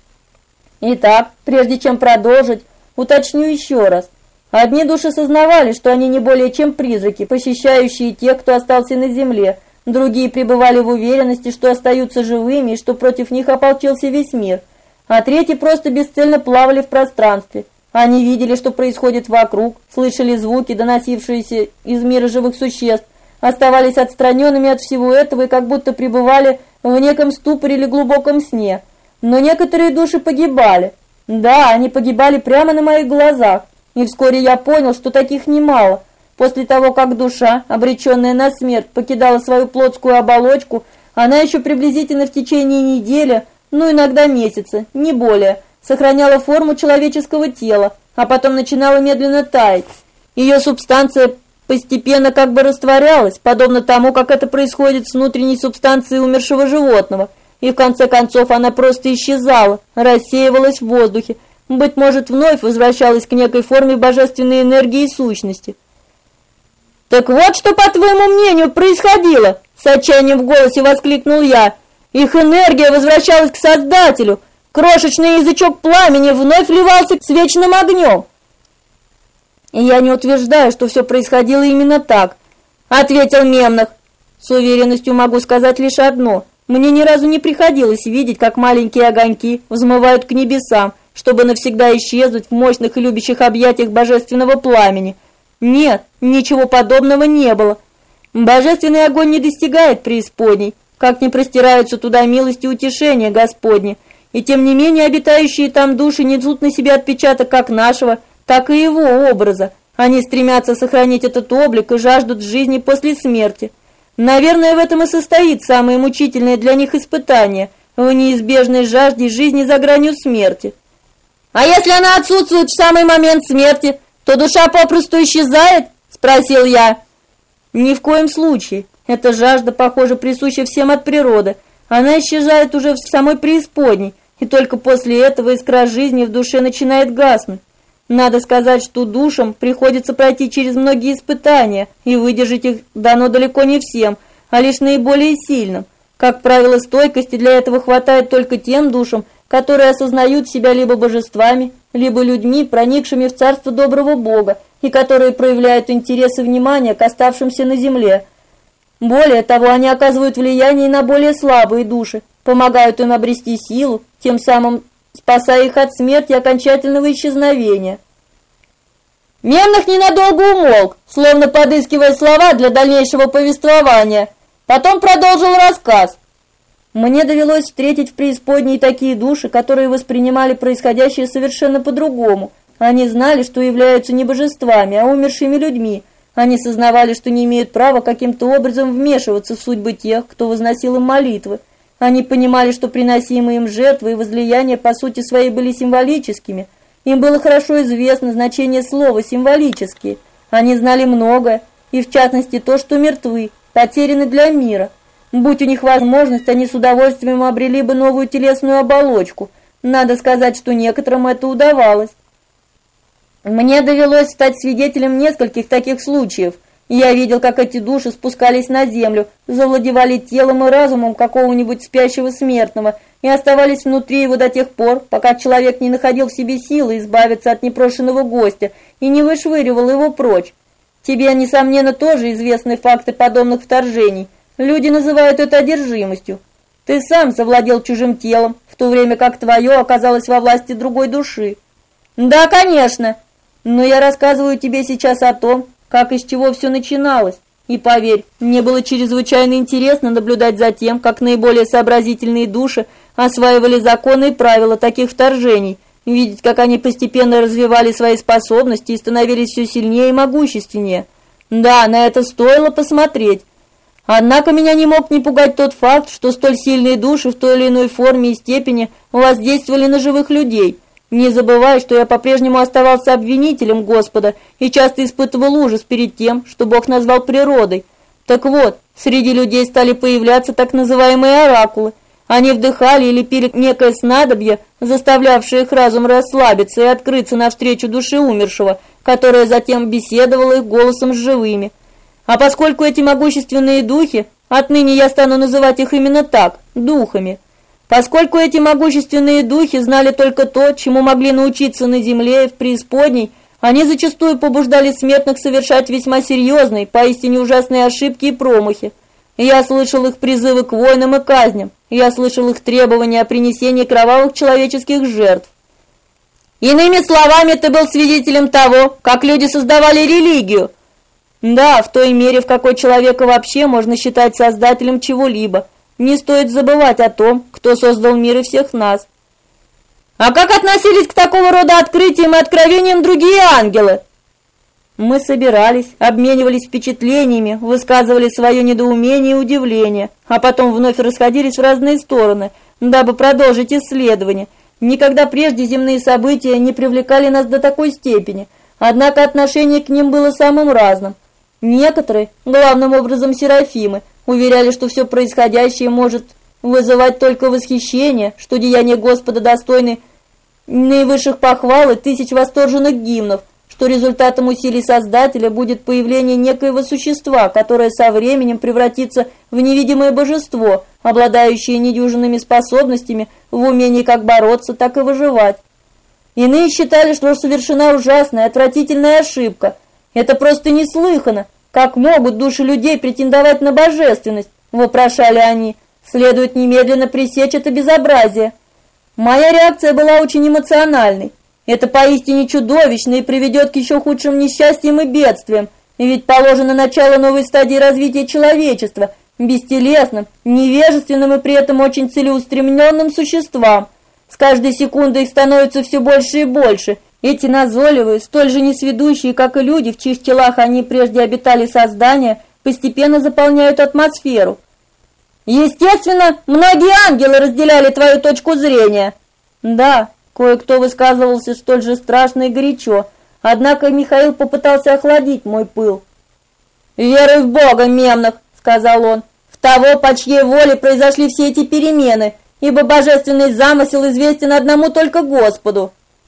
Итак, прежде чем продолжить, уточню еще раз. Одни души сознавали, что они не более чем призраки, посещающие тех, кто остался на земле. Другие пребывали в уверенности, что остаются живыми и что против них ополчился весь мир. А третьи просто бесцельно плавали в пространстве. Они видели, что происходит вокруг, слышали звуки, доносившиеся из мира живых существ, оставались отстраненными от всего этого и как будто пребывали в неком ступоре или глубоком сне. Но некоторые души погибали. Да, они погибали прямо на моих глазах. И вскоре я понял, что таких немало. После того, как душа, обреченная на смерть, покидала свою плотскую оболочку, она еще приблизительно в течение недели, ну иногда месяца, не более, сохраняла форму человеческого тела, а потом начинала медленно таять. Ее субстанция постепенно как бы растворялась, подобно тому, как это происходит с внутренней субстанцией умершего животного, и в конце концов она просто исчезала, рассеивалась в воздухе, быть может, вновь возвращалась к некой форме божественной энергии и сущности. «Так вот что, по твоему мнению, происходило!» — с отчаянием в голосе воскликнул я. «Их энергия возвращалась к Создателю, крошечный язычок пламени вновь вливался с вечным огнем». «И я не утверждаю, что все происходило именно так», — ответил Мемнах. «С уверенностью могу сказать лишь одно. Мне ни разу не приходилось видеть, как маленькие огоньки взмывают к небесам, чтобы навсегда исчезнуть в мощных и любящих объятиях божественного пламени. Нет, ничего подобного не было. Божественный огонь не достигает преисподней, как не простираются туда милость и утешение Господне, и тем не менее обитающие там души несут на себе отпечаток как нашего, так и его образа. Они стремятся сохранить этот облик и жаждут жизни после смерти. Наверное, в этом и состоит самое мучительное для них испытание, в неизбежной жажде жизни за гранью смерти. «А если она отсутствует в самый момент смерти, то душа попросту исчезает?» – спросил я. «Ни в коем случае. Эта жажда, похоже, присуща всем от природы. Она исчезает уже в самой преисподней, и только после этого искра жизни в душе начинает гаснуть. Надо сказать, что душам приходится пройти через многие испытания, и выдержать их дано далеко не всем, а лишь наиболее сильным. Как правило, стойкости для этого хватает только тем душам, которые осознают себя либо божествами, либо людьми, проникшими в царство доброго Бога, и которые проявляют интерес и внимание к оставшимся на земле. Более того, они оказывают влияние и на более слабые души, помогают им обрести силу, тем самым спасая их от смерти и окончательного исчезновения». Мемнах ненадолго умолк, словно подыскивая слова для дальнейшего повествования. Потом продолжил рассказ. «Мне довелось встретить в преисподней такие души, которые воспринимали происходящее совершенно по-другому. Они знали, что являются не божествами, а умершими людьми. Они сознавали, что не имеют права каким-то образом вмешиваться в судьбы тех, кто возносил им молитвы. Они понимали, что приносимые им жертвы и возлияния по сути своей были символическими. Им было хорошо известно значение слова «символические». Они знали многое, и в частности то, что мертвы, потеряны для мира. Будь у них возможность, они с удовольствием обрели бы новую телесную оболочку. Надо сказать, что некоторым это удавалось. Мне довелось стать свидетелем нескольких таких случаев. Я видел, как эти души спускались на землю, завладевали телом и разумом какого-нибудь спящего смертного и оставались внутри его до тех пор, пока человек не находил в себе силы избавиться от непрошенного гостя и не вышвыривал его прочь. Тебе, несомненно, тоже известны факты подобных вторжений. Люди называют это одержимостью. Ты сам завладел чужим телом, в то время как твое оказалось во власти другой души. Да, конечно. Но я рассказываю тебе сейчас о том, как и с чего все начиналось. И поверь, мне было чрезвычайно интересно наблюдать за тем, как наиболее сообразительные души осваивали законы и правила таких вторжений, видеть, как они постепенно развивали свои способности и становились все сильнее и могущественнее. Да, на это стоило посмотреть. Однако меня не мог не пугать тот факт, что столь сильные души в той или иной форме и степени воздействовали на живых людей. Не забывай, что я по-прежнему оставался обвинителем Господа и часто испытывал ужас перед тем, что Бог назвал природой. Так вот, среди людей стали появляться так называемые оракулы. Они вдыхали или пили некое снадобье, заставлявшее их разум расслабиться и открыться навстречу душе умершего, которая затем беседовала их голосом с живыми. А поскольку эти могущественные духи, отныне я стану называть их именно так, духами, поскольку эти могущественные духи знали только то, чему могли научиться на земле и в преисподней, они зачастую побуждали смертных совершать весьма серьезные, поистине ужасные ошибки и промахи. Я слышал их призывы к войнам и казням, я слышал их требования о принесении кровавых человеческих жертв. Иными словами, ты был свидетелем того, как люди создавали религию. Да, в той мере, в какой человека вообще можно считать создателем чего-либо. Не стоит забывать о том, кто создал мир и всех нас. А как относились к такого рода открытиям и откровениям другие ангелы? Мы собирались, обменивались впечатлениями, высказывали свое недоумение и удивление, а потом вновь расходились в разные стороны, дабы продолжить исследование. Никогда прежде земные события не привлекали нас до такой степени, однако отношение к ним было самым разным. Некоторые, главным образом серафимы, уверяли, что все происходящее может вызывать только восхищение, что деяния Господа достойны наивысших похвал и тысяч восторженных гимнов, что результатом усилий Создателя будет появление некоего существа, которое со временем превратится в невидимое божество, обладающее недюжинными способностями в умении как бороться, так и выживать. Иные считали, что совершена ужасная, отвратительная ошибка. Это просто неслыханно. Как могут души людей претендовать на божественность? Вопрошали они. Следует немедленно пресечь это безобразие. Моя реакция была очень эмоциональной. Это поистине чудовищно и приведет к еще худшим несчастьям и бедствиям. Ведь положено начало новой стадии развития человечества, бестелесным, невежественным и при этом очень целеустремленным существам. С каждой секундой их становится все больше и больше. Эти назойливые, столь же несведущие, как и люди, в чьих телах они прежде обитали создания, постепенно заполняют атмосферу. Естественно, многие ангелы разделяли твою точку зрения. Да, кое-кто высказывался столь же страшно и горячо, однако Михаил попытался охладить мой пыл. «Веруй в Бога, Мемнах», — сказал он, — «в того, по чьей воле произошли все эти перемены, ибо божественный замысел известен одному только Господу».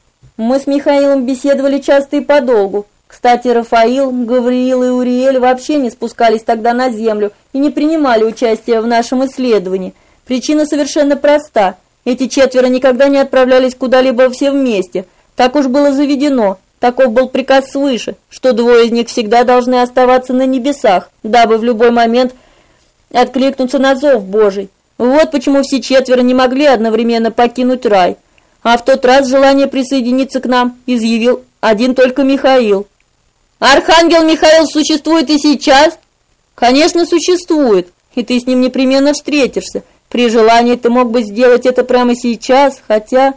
Мы с Михаилом беседовали часто и подолгу. Кстати, Рафаил, Гавриил и Уриэль вообще не спускались тогда на землю и не принимали участия в нашем исследовании. Причина совершенно проста. Эти четверо никогда не отправлялись куда-либо все вместе. Так уж было заведено. Таков был приказ свыше, что двое из них всегда должны оставаться на небесах, дабы в любой момент откликнуться на зов Божий. Вот почему все четверо не могли одновременно покинуть рай. А в тот раз желание присоединиться к нам изъявил один только Михаил. «Архангел Михаил существует и сейчас?» «Конечно, существует, и ты с ним непременно встретишься. При желании ты мог бы сделать это прямо сейчас, хотя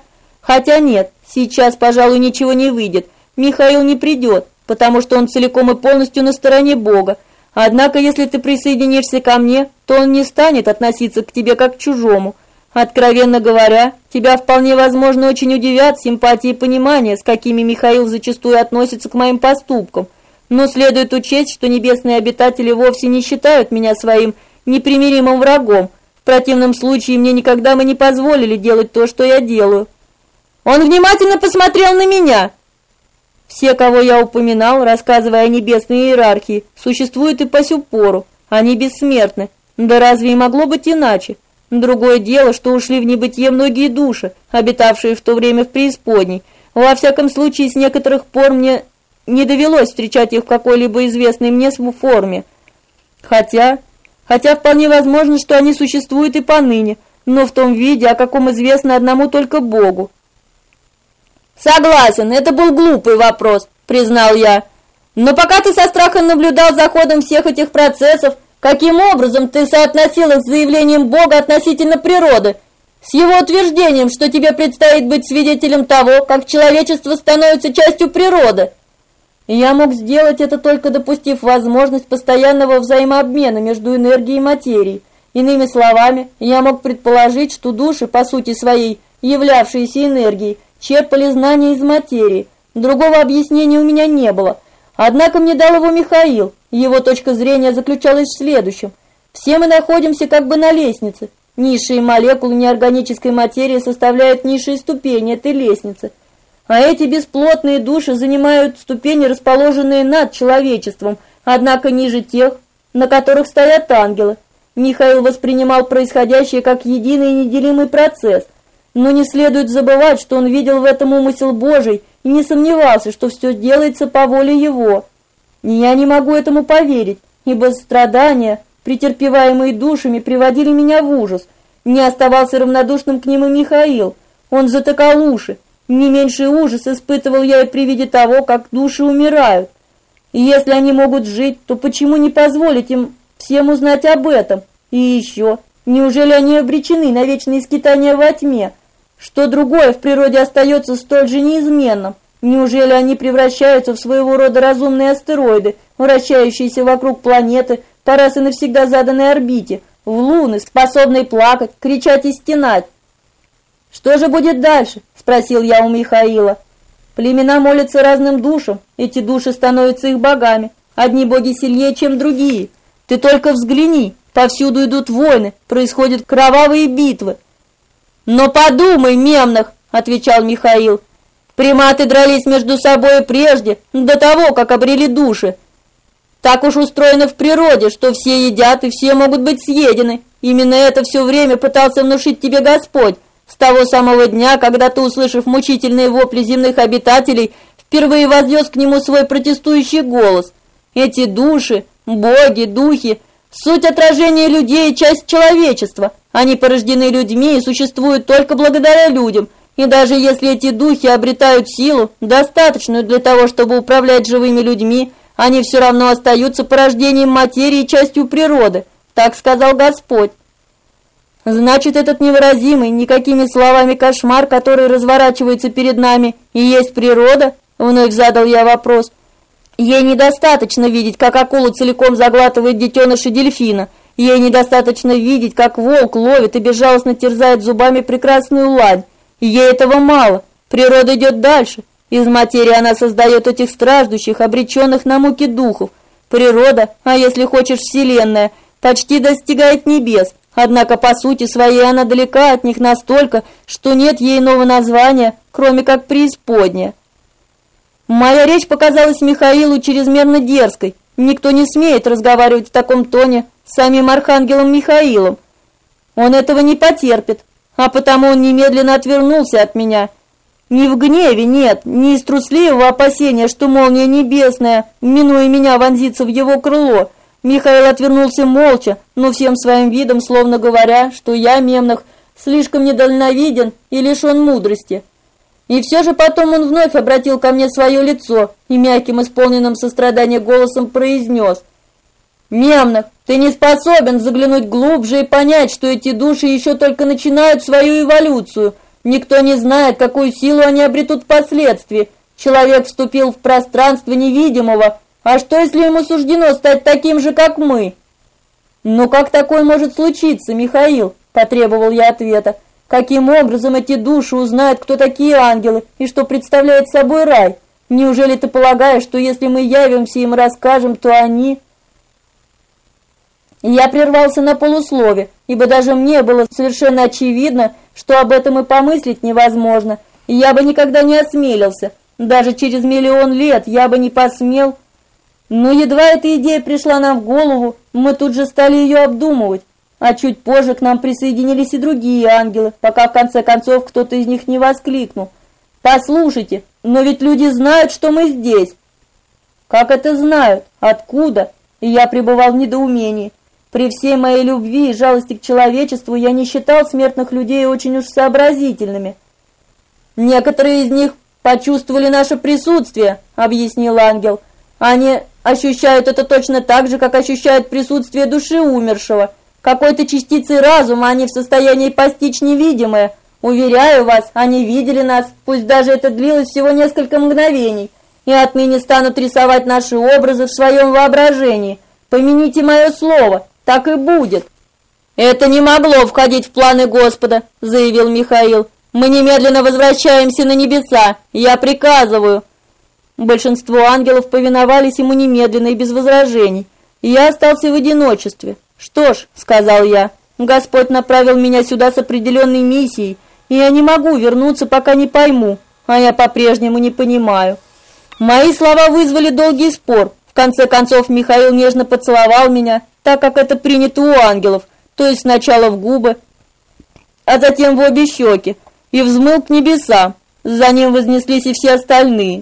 нет, сейчас, пожалуй, ничего не выйдет. Михаил не придет, потому что он целиком и полностью на стороне Бога. Однако, если ты присоединишься ко мне, то он не станет относиться к тебе как к чужому. Откровенно говоря, тебя вполне возможно очень удивят симпатии и понимание, с какими Михаил зачастую относится к моим поступкам. Но следует учесть, что небесные обитатели вовсе не считают меня своим непримиримым врагом. В противном случае мне никогда бы не позволили делать то, что я делаю. Он внимательно посмотрел на меня. Все, кого я упоминал, рассказывая о небесной иерархии, существуют и по сю пору. Они бессмертны. Да разве и могло быть иначе? Другое дело, что ушли в небытие многие души, обитавшие в то время в преисподней. Во всяком случае, с некоторых пор мне не довелось встречать их в какой-либо известной мне форме. Хотя вполне возможно, что они существуют и поныне, но в том виде, о каком известно одному только Богу. Согласен, это был глупый вопрос, признал я. Но пока ты со страхом наблюдал за ходом всех этих процессов, каким образом ты соотносил их с заявлением Бога относительно природы, с его утверждением, что тебе предстоит быть свидетелем того, как человечество становится частью природы? Я мог сделать это, только допустив возможность постоянного взаимообмена между энергией и материей. Иными словами, я мог предположить, что души, по сути своей, являвшиеся энергией, черпали знания из материи. Другого объяснения у меня не было. Однако мне дал его Михаил. Его точка зрения заключалась в следующем. Все мы находимся как бы на лестнице. Низшие молекулы неорганической материи составляют низшие ступени этой лестницы. А эти бесплотные души занимают ступени, расположенные над человечеством, однако ниже тех, на которых стоят ангелы. Михаил воспринимал происходящее как единый и неделимый процесс, но не следует забывать, что он видел в этом умысел Божий и не сомневался, что все делается по воле его. И я не могу этому поверить, ибо страдания, претерпеваемые душами, приводили меня в ужас. Не оставался равнодушным к ним и Михаил. Он затыкал уши. Не меньший ужас испытывал я и при виде того, как души умирают. И если они могут жить, то почему не позволить им всем узнать об этом? И еще, неужели они обречены на вечные скитания во тьме? Что другое в природе остается столь же неизменным? Неужели они превращаются в своего рода разумные астероиды, вращающиеся вокруг планеты по раз и навсегда заданной орбите, в луны, способные плакать, кричать и стенать? «Что же будет дальше?» – спросил я у Михаила. «Племена молятся разным душам, эти души становятся их богами, одни боги сильнее, чем другие. Ты только взгляни, повсюду идут войны, происходят кровавые битвы». «Но подумай, Мемнах», – отвечал Михаил, – «приматы дрались между собой прежде, до того, как обрели души. Так уж устроено в природе, что все едят и все могут быть съедены. Именно это все время пытался внушить тебе Господь, с того самого дня, когда ты, услышав мучительные вопли земных обитателей, впервые вознес к нему свой протестующий голос. Эти души, боги, духи, суть отражения людей и часть человечества. Они порождены людьми и существуют только благодаря людям. И даже если эти духи обретают силу, достаточную для того, чтобы управлять живыми людьми, они все равно остаются порождением материи и частью природы. Так сказал Господь. Значит, этот невыразимый никакими словами кошмар, который разворачивается перед нами, и есть природа? Вновь задал я вопрос. Ей недостаточно видеть, как акула целиком заглатывает детеныша дельфина. Ей недостаточно видеть, как волк ловит и безжалостно терзает зубами прекрасную лань. Ей этого мало. Природа идет дальше. Из материи она создает этих страждущих, обреченных на муки духов. Природа, а если хочешь вселенная, почти достигает небес. Однако по сути своей она далека от них настолько, что нет ей иного названия, кроме как преисподняя. Моя речь показалась Михаилу чрезмерно дерзкой. Никто не смеет разговаривать в таком тоне с самим архангелом Михаилом. Он этого не потерпит, а потому он немедленно отвернулся от меня. Не в гневе, нет, не из трусливого опасения, что молния небесная, минуя меня, вонзится в его крыло. Михаил отвернулся молча, но всем своим видом, словно говоря, что я, Мемнах, слишком недальновиден и лишен мудрости. И все же потом он вновь обратил ко мне свое лицо и мягким, исполненным сострадания голосом произнес: «Мемнах, ты не способен заглянуть глубже и понять, что эти души еще только начинают свою эволюцию. Никто не знает, какую силу они обретут впоследствии. Человек вступил в пространство невидимого. А что, если ему суждено стать таким же, как мы?» «Ну как такое может случиться, Михаил?» – потребовал я ответа. Каким образом эти души узнают, кто такие ангелы и что представляет собой рай? Неужели ты полагаешь, что если мы явимся им и расскажем, то они... Я прервался на полуслове, ибо даже мне было совершенно очевидно, что об этом и помыслить невозможно, и я бы никогда не осмелился. Даже через 1 000 000 лет я бы не посмел. Но едва эта идея пришла нам в голову, мы тут же стали ее обдумывать. А чуть позже к нам присоединились и другие ангелы, пока в конце концов кто-то из них не воскликнул: «Послушайте, но ведь люди знают, что мы здесь». Как это знают? Откуда? И я пребывал в недоумении. При всей моей любви и жалости к человечеству я не считал смертных людей очень уж сообразительными. «Некоторые из них почувствовали наше присутствие», — объяснил ангел. «Они ощущают это точно так же, как ощущают присутствие души умершего. Какой-то частицей разума они в состоянии постичь невидимое. Уверяю вас, они видели нас, пусть даже это длилось всего несколько мгновений, и отныне станут рисовать наши образы в своем воображении. Помяните мое слово, так и будет». «Это не могло входить в планы Господа», — заявил Михаил. «Мы немедленно возвращаемся на небеса. Я приказываю». Большинство ангелов повиновались ему немедленно и без возражений. И я остался в одиночестве. «Что ж», — сказал я, — «Господь направил меня сюда с определенной миссией, и я не могу вернуться, пока не пойму, а я по-прежнему не понимаю». Мои слова вызвали долгий спор. В конце концов Михаил нежно поцеловал меня, так как это принято у ангелов, то есть сначала в губы, а затем в обе щеки, и взмыл к небесам. За ним вознеслись и все остальные.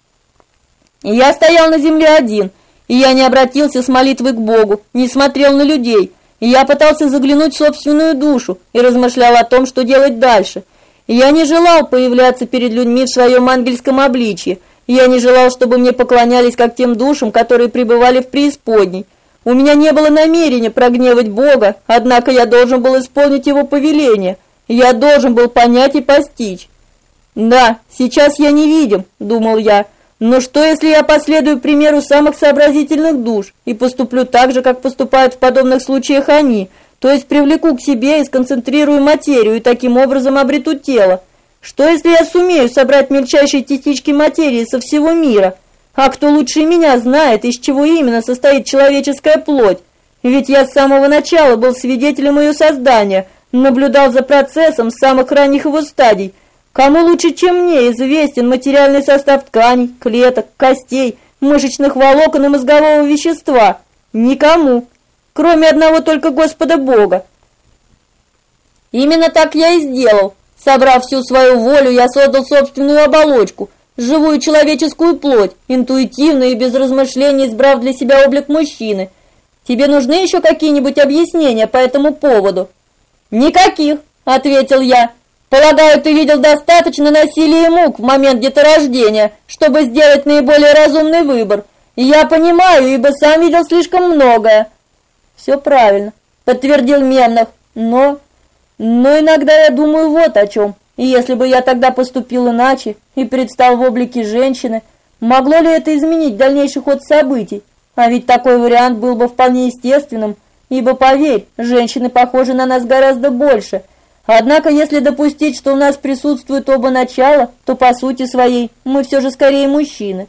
Я стоял на земле один, и я не обратился с молитвой к Богу, не смотрел на людей, и я пытался заглянуть в собственную душу и размышлял о том, что делать дальше. И я не желал появляться перед людьми в своем ангельском обличье, и я не желал, чтобы мне поклонялись как тем душам, которые пребывали в преисподней. У меня не было намерения прогневать Бога, однако я должен был исполнить Его повеление, я должен был понять и постичь. «Да, сейчас я невидим», — думал я, — «но что, если я последую примеру самых сообразительных душ и поступлю так же, как поступают в подобных случаях они, то есть привлеку к себе и сконцентрирую материю и таким образом обрету тело? Что, если я сумею собрать мельчайшие частички материи со всего мира? А кто лучше меня знает, из чего именно состоит человеческая плоть? Ведь я с самого начала был свидетелем ее создания, наблюдал за процессом с самых ранних его стадий. Кому лучше, чем мне, известен материальный состав тканей, клеток, костей, мышечных волокон и мозгового вещества? Никому, кроме одного только Господа Бога. Именно так я и сделал. Собрав всю свою волю, я создал собственную оболочку, живую человеческую плоть, интуитивно и без размышлений избрав для себя облик мужчины. Тебе нужны еще какие-нибудь объяснения по этому поводу? «Никаких», — ответил я. «Полагаю, ты видел достаточно насилия и мук в момент деторождения, чтобы сделать наиболее разумный выбор. И я понимаю, ибо сам видел слишком многое». «Все правильно», — подтвердил Меннах, но иногда я думаю вот о чем. И если бы я тогда поступил иначе и предстал в облике женщины, могло ли это изменить дальнейший ход событий? А ведь такой вариант был бы вполне естественным, ибо, поверь, женщины похожи на нас гораздо больше. Однако, если допустить, что у нас присутствуют оба начала, то по сути своей мы все же скорее мужчины.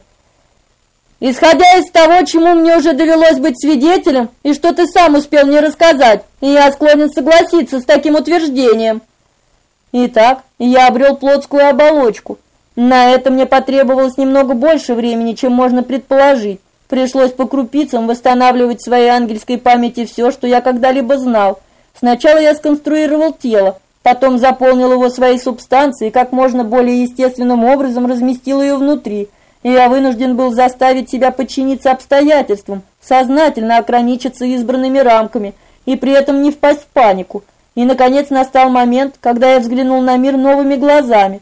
Исходя из того, чему мне уже довелось быть свидетелем, и что ты сам успел мне рассказать, я склонен согласиться с таким утверждением. Итак, я обрел плотскую оболочку. На это мне потребовалось немного больше времени, чем можно предположить. Пришлось по крупицам восстанавливать в своей ангельской памяти все, что я когда-либо знал. Сначала я сконструировал тело, потом заполнил его своей субстанцией и как можно более естественным образом разместил ее внутри. И я вынужден был заставить себя подчиниться обстоятельствам, сознательно ограничиться избранными рамками и при этом не впасть в панику. И, наконец, настал момент, когда я взглянул на мир новыми глазами.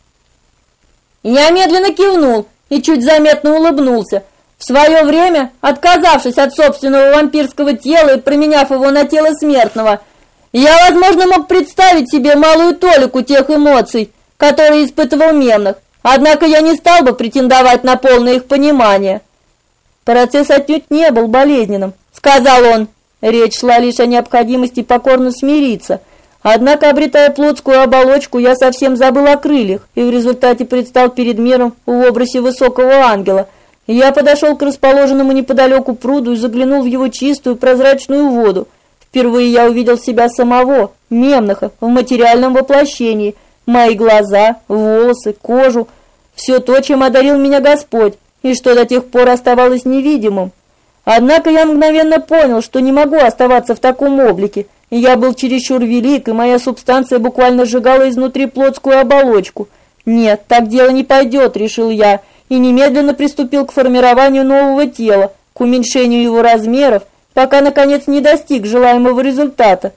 Я медленно кивнул и чуть заметно улыбнулся. В свое время, отказавшись от собственного вампирского тела и променяв его на тело смертного, я, возможно, мог представить себе малую толику тех эмоций, которые испытывал Меннах, однако я не стал бы претендовать на полное их понимание. «Процесс отнюдь не был болезненным», — сказал он. Речь шла лишь о необходимости покорно смириться. Однако, обретая плотскую оболочку, я совсем забыл о крыльях и в результате предстал перед миром в образе высокого ангела. Я подошел к расположенному неподалеку пруду и заглянул в его чистую прозрачную воду. Впервые я увидел себя самого, Мемноха, в материальном воплощении. Мои глаза, волосы, кожу – все то, чем одарил меня Господь, и что до тех пор оставалось невидимым. Однако я мгновенно понял, что не могу оставаться в таком облике, и я был чересчур велик, и моя субстанция буквально сжигала изнутри плотскую оболочку. «Нет, так дело не пойдет», – решил я, и немедленно приступил к формированию нового тела, к уменьшению его размеров, пока, наконец, не достиг желаемого результата.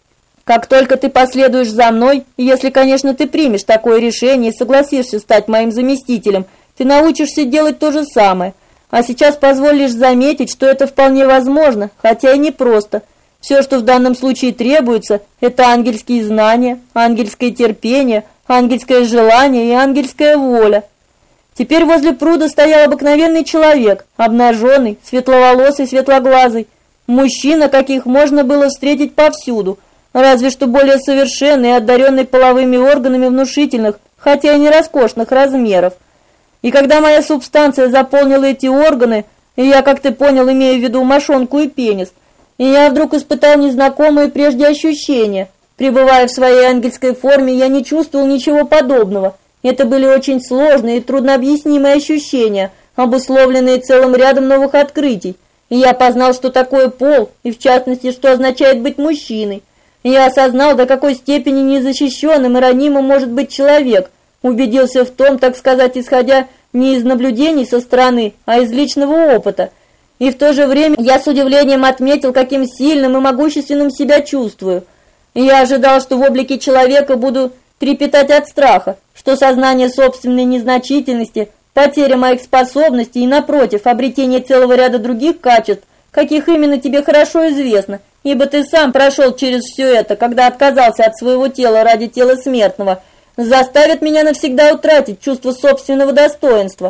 Как только ты последуешь за мной, если, конечно, ты примешь такое решение и согласишься стать моим заместителем, ты научишься делать то же самое. А сейчас позволь лишь заметить, что это вполне возможно, хотя и непросто. Все, что в данном случае требуется, это ангельские знания, ангельское терпение, ангельское желание и ангельская воля. Теперь возле пруда стоял обыкновенный человек, обнаженный, светловолосый, светлоглазый. Мужчина, каких можно было встретить повсюду, разве что более совершенный и одаренный половыми органами внушительных, хотя и не роскошных размеров. И когда моя субстанция заполнила эти органы, и я, как ты понял, имею в виду мошонку и пенис, и я вдруг испытал незнакомые прежде ощущения. Пребывая в своей ангельской форме, я не чувствовал ничего подобного. Это были очень сложные и труднообъяснимые ощущения, обусловленные целым рядом новых открытий. И я познал, что такое пол, и в частности, что означает быть мужчиной. И я осознал, до какой степени незащищенным и ранимым может быть человек. Убедился в том, так сказать, исходя не из наблюдений со стороны, а из личного опыта. И в то же время я с удивлением отметил, каким сильным и могущественным себя чувствую. И я ожидал, что в облике человека буду трепетать от страха, что сознание собственной незначительности, потеря моих способностей и, напротив, обретение целого ряда других качеств, каких именно тебе хорошо известно, ибо ты сам прошел через все это, когда отказался от своего тела ради тела смертного, заставит меня навсегда утратить чувство собственного достоинства.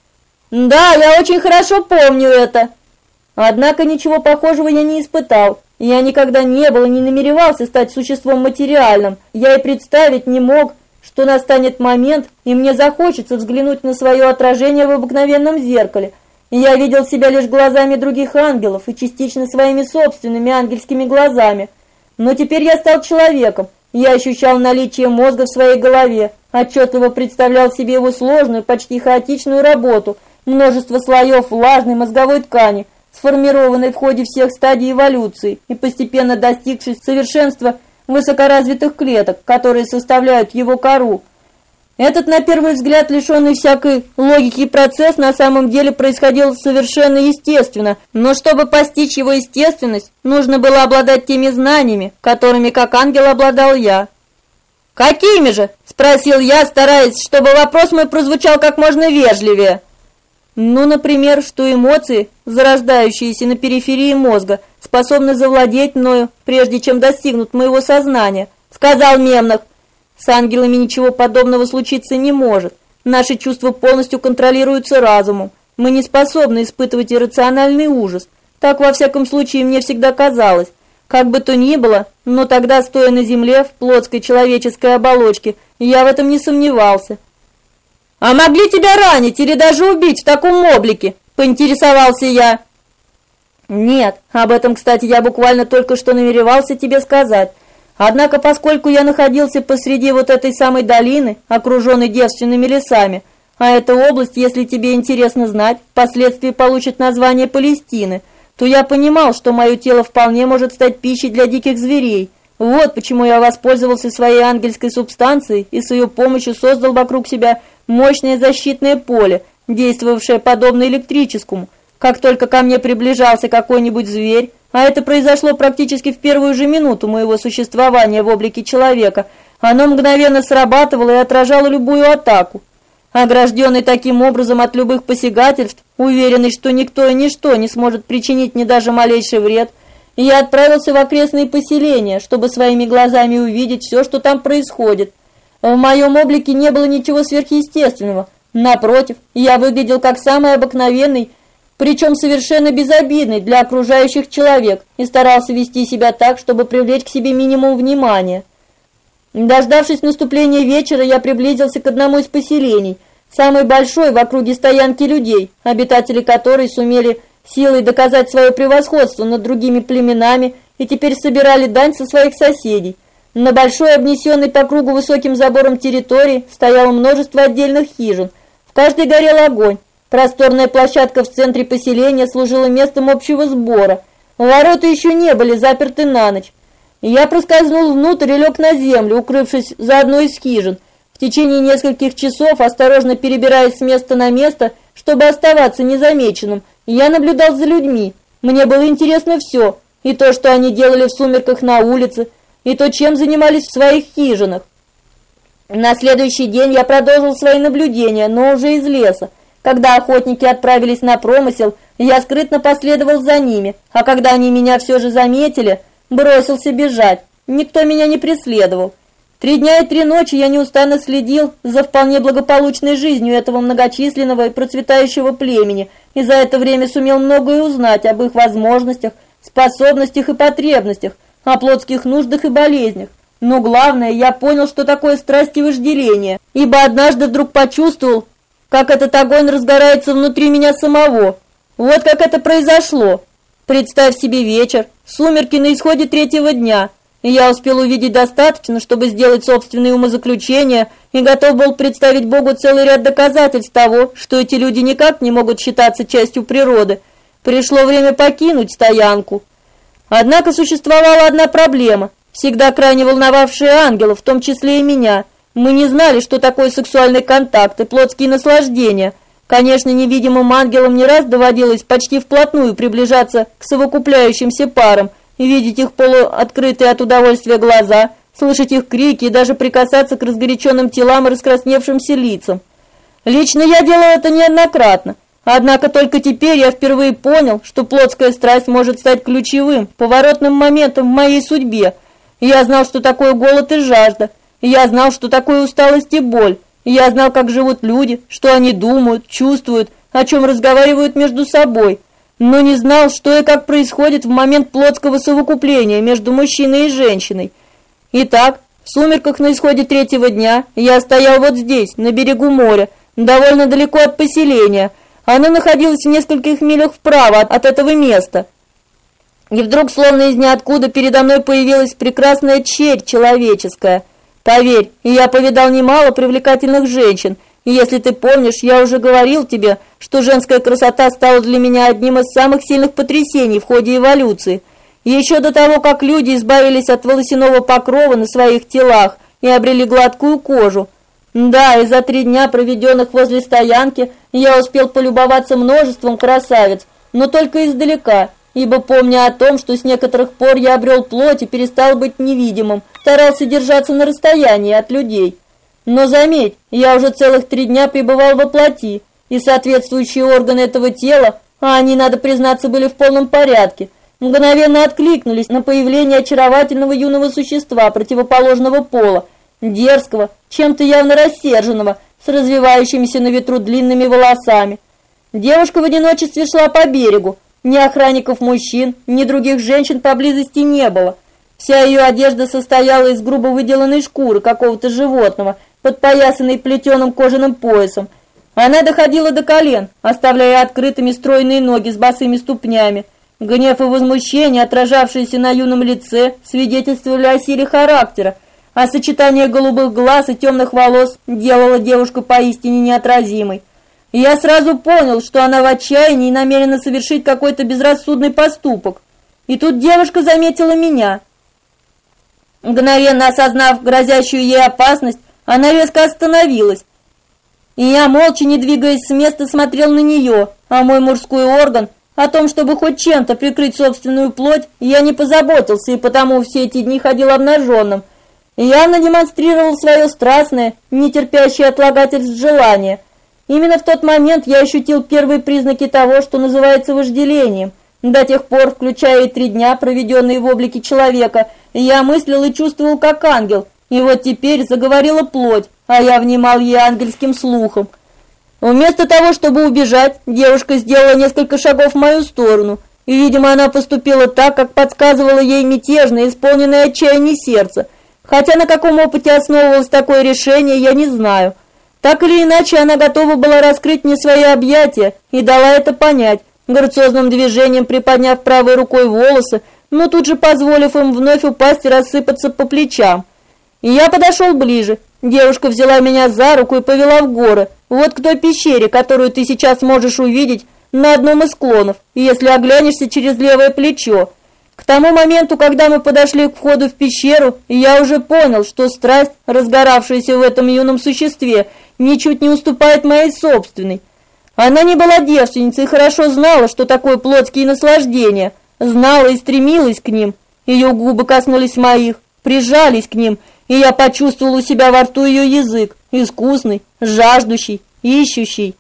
Да, я очень хорошо помню это. Однако ничего похожего я не испытал. Я никогда не был и не намеревался стать существом материальным. Я и представить не мог, что настанет момент, и мне захочется взглянуть на свое отражение в обыкновенном зеркале. Я видел себя лишь глазами других ангелов и частично своими собственными ангельскими глазами. Но теперь я стал человеком. Я ощущал наличие мозга в своей голове, отчетливо представлял себе его сложную, почти хаотичную работу, множество слоев влажной мозговой ткани, сформированной в ходе всех стадий эволюции и постепенно достигшей совершенства высокоразвитых клеток, которые составляют его кору. Этот, на первый взгляд, лишенный всякой логики процесс на самом деле происходил совершенно естественно, но чтобы постичь его естественность, нужно было обладать теми знаниями, которыми как ангел обладал я. «Какими же?» – спросил я, стараясь, чтобы вопрос мой прозвучал как можно вежливее. Ну, например, что эмоции, зарождающиеся на периферии мозга, способны завладеть мною, прежде чем достигнут моего сознания, сказал Мемнох. С ангелами ничего подобного случиться не может. Наши чувства полностью контролируются разумом. Мы не способны испытывать иррациональный ужас. Так, во всяком случае, мне всегда казалось. Как бы то ни было, но тогда, стоя на земле, в плотской человеческой оболочке, я в этом не сомневался. «А могли тебя ранить или даже убить в таком облике?» – поинтересовался я. «Нет, об этом, кстати, я буквально только что намеревался тебе сказать. Однако, поскольку я находился посреди вот этой самой долины, окруженной девственными лесами, а эта область, если тебе интересно знать, впоследствии получит название Палестины, то я понимал, что мое тело вполне может стать пищей для диких зверей. Вот почему я воспользовался своей ангельской субстанцией и с ее помощью создал вокруг себя мощное защитное поле, действовавшее подобно электрическому. Как только ко мне приближался какой-нибудь зверь, а это произошло практически в первую же минуту моего существования в облике человека, оно мгновенно срабатывало и отражало любую атаку. Огражденный таким образом от любых посягательств, уверенный, что никто и ничто не сможет причинить мне даже малейший вред, я отправился в окрестные поселения, чтобы своими глазами увидеть все, что там происходит. В моем облике не было ничего сверхъестественного. Напротив, я выглядел как самый обыкновенный, причем совершенно безобидный для окружающих человек, и старался вести себя так, чтобы привлечь к себе минимум внимания. Дождавшись наступления вечера, я приблизился к одному из поселений, самой большой в округе стоянки людей, обитатели которой сумели силой доказать свое превосходство над другими племенами и теперь собирали дань со своих соседей. На большой, обнесенной по кругу высоким забором территории стояло множество отдельных хижин. В каждой горел огонь. Просторная площадка в центре поселения служила местом общего сбора. Ворота еще не были заперты на ночь. Я проскользнул внутрь и лег на землю, укрывшись за одной из хижин. В течение нескольких часов, осторожно перебираясь с места на место, чтобы оставаться незамеченным, я наблюдал за людьми. Мне было интересно все, и то, что они делали в сумерках на улице, и то, чем занимались в своих хижинах. На следующий день я продолжил свои наблюдения, но уже из леса. Когда охотники отправились на промысел, я скрытно последовал за ними, а когда они меня все же заметили, бросился бежать. Никто меня не преследовал. 3 дня и 3 ночи я неустанно следил за вполне благополучной жизнью этого многочисленного и процветающего племени, и за это время сумел многое узнать об их возможностях, способностях и потребностях, о плотских нуждах и болезнях. Но главное, я понял, что такое страсть и вожделение, ибо однажды вдруг почувствовал, как этот огонь разгорается внутри меня самого. Вот как это произошло. Представь себе вечер, сумерки на исходе 3-го дня, и я успел увидеть достаточно, чтобы сделать собственные умозаключения, и готов был представить Богу целый ряд доказательств того, что эти люди никак не могут считаться частью природы. Пришло время покинуть стоянку. Однако существовала одна проблема, всегда крайне волновавшая ангелов, в том числе и меня. Мы не знали, что такое сексуальный контакт и плотские наслаждения. Конечно, невидимым ангелам не раз доводилось почти вплотную приближаться к совокупляющимся парам и видеть их полуоткрытые от удовольствия глаза, слышать их крики и даже прикасаться к разгоряченным телам и раскрасневшимся лицам. Лично я делал это неоднократно. Однако только теперь я впервые понял, что плотская страсть может стать ключевым, поворотным моментом в моей судьбе. Я знал, что такое голод и жажда. Я знал, что такое усталость и боль. Я знал, как живут люди, что они думают, чувствуют, о чем разговаривают между собой. Но не знал, что и как происходит в момент плотского совокупления между мужчиной и женщиной. Итак, в сумерках на исходе 3-го дня я стоял вот здесь, на берегу моря, довольно далеко от поселения. Оно находилось в нескольких милях вправо от этого места. И вдруг, словно из ниоткуда, передо мной появилась прекрасная черь человеческая. Поверь, я повидал немало привлекательных женщин, и если ты помнишь, я уже говорил тебе, что женская красота стала для меня одним из самых сильных потрясений в ходе эволюции. Еще до того, как люди избавились от волосяного покрова на своих телах и обрели гладкую кожу. Да, и за 3 дня, проведенных возле стоянки, я успел полюбоваться множеством красавиц, но только издалека, ибо, помня о том, что с некоторых пор я обрел плоть и перестал быть невидимым, старался держаться на расстоянии от людей. Но заметь, я уже целых 3 дня пребывал во плоти, и соответствующие органы этого тела, а они, надо признаться, были в полном порядке, мгновенно откликнулись на появление очаровательного юного существа противоположного пола, дерзкого, чем-то явно рассерженного, с развивающимися на ветру длинными волосами. Девушка в одиночестве шла по берегу, ни охранников мужчин, ни других женщин поблизости не было. Вся ее одежда состояла из грубо выделанной шкуры какого-то животного, подпоясанной плетеным кожаным поясом. Она доходила до колен, оставляя открытыми стройные ноги с босыми ступнями. Гнев и возмущение, отражавшиеся на юном лице, свидетельствовали о силе характера, а сочетание голубых глаз и темных волос делало девушку поистине неотразимой. Я сразу понял, что она в отчаянии и намерена совершить какой-то безрассудный поступок. И тут девушка заметила меня. Мгновенно осознав грозящую ей опасность, она резко остановилась. И я, молча, не двигаясь с места, смотрел на нее, а мой мужской орган, о том, чтобы хоть чем-то прикрыть собственную плоть, я не позаботился, и потому все эти дни ходил обнаженным. И явно демонстрировал свое страстное, нетерпящее отлагательств желание. Именно в тот момент я ощутил первые признаки того, что называется вожделением. До тех пор, включая и 3 дня, проведенные в облике человека, я мыслил и чувствовал как ангел, и вот теперь заговорила плоть, а я внимал ей ангельским слухом. Вместо того, чтобы убежать, девушка сделала несколько шагов в мою сторону, и, видимо, она поступила так, как подсказывало ей мятежное, исполненное отчаяния сердце. Хотя на каком опыте основывалось такое решение, я не знаю. Так или иначе, она готова была раскрыть мне свои объятия и дала это понять, грациозным движением приподняв правой рукой волосы, но тут же позволив им вновь упасть и рассыпаться по плечам. И я подошел ближе. Девушка взяла меня за руку и повела в горы, вот к той пещере, которую ты сейчас можешь увидеть на одном из склонов, если оглянешься через левое плечо. К тому моменту, когда мы подошли к входу в пещеру, я уже понял, что страсть, разгоравшаяся в этом юном существе, ничуть не уступает моей собственной. Она не была девственницей и хорошо знала, что такое плотские наслаждения, знала и стремилась к ним. Ее губы коснулись моих, прижались к ним, и я почувствовал у себя во рту ее язык, искусный, жаждущий, ищущий.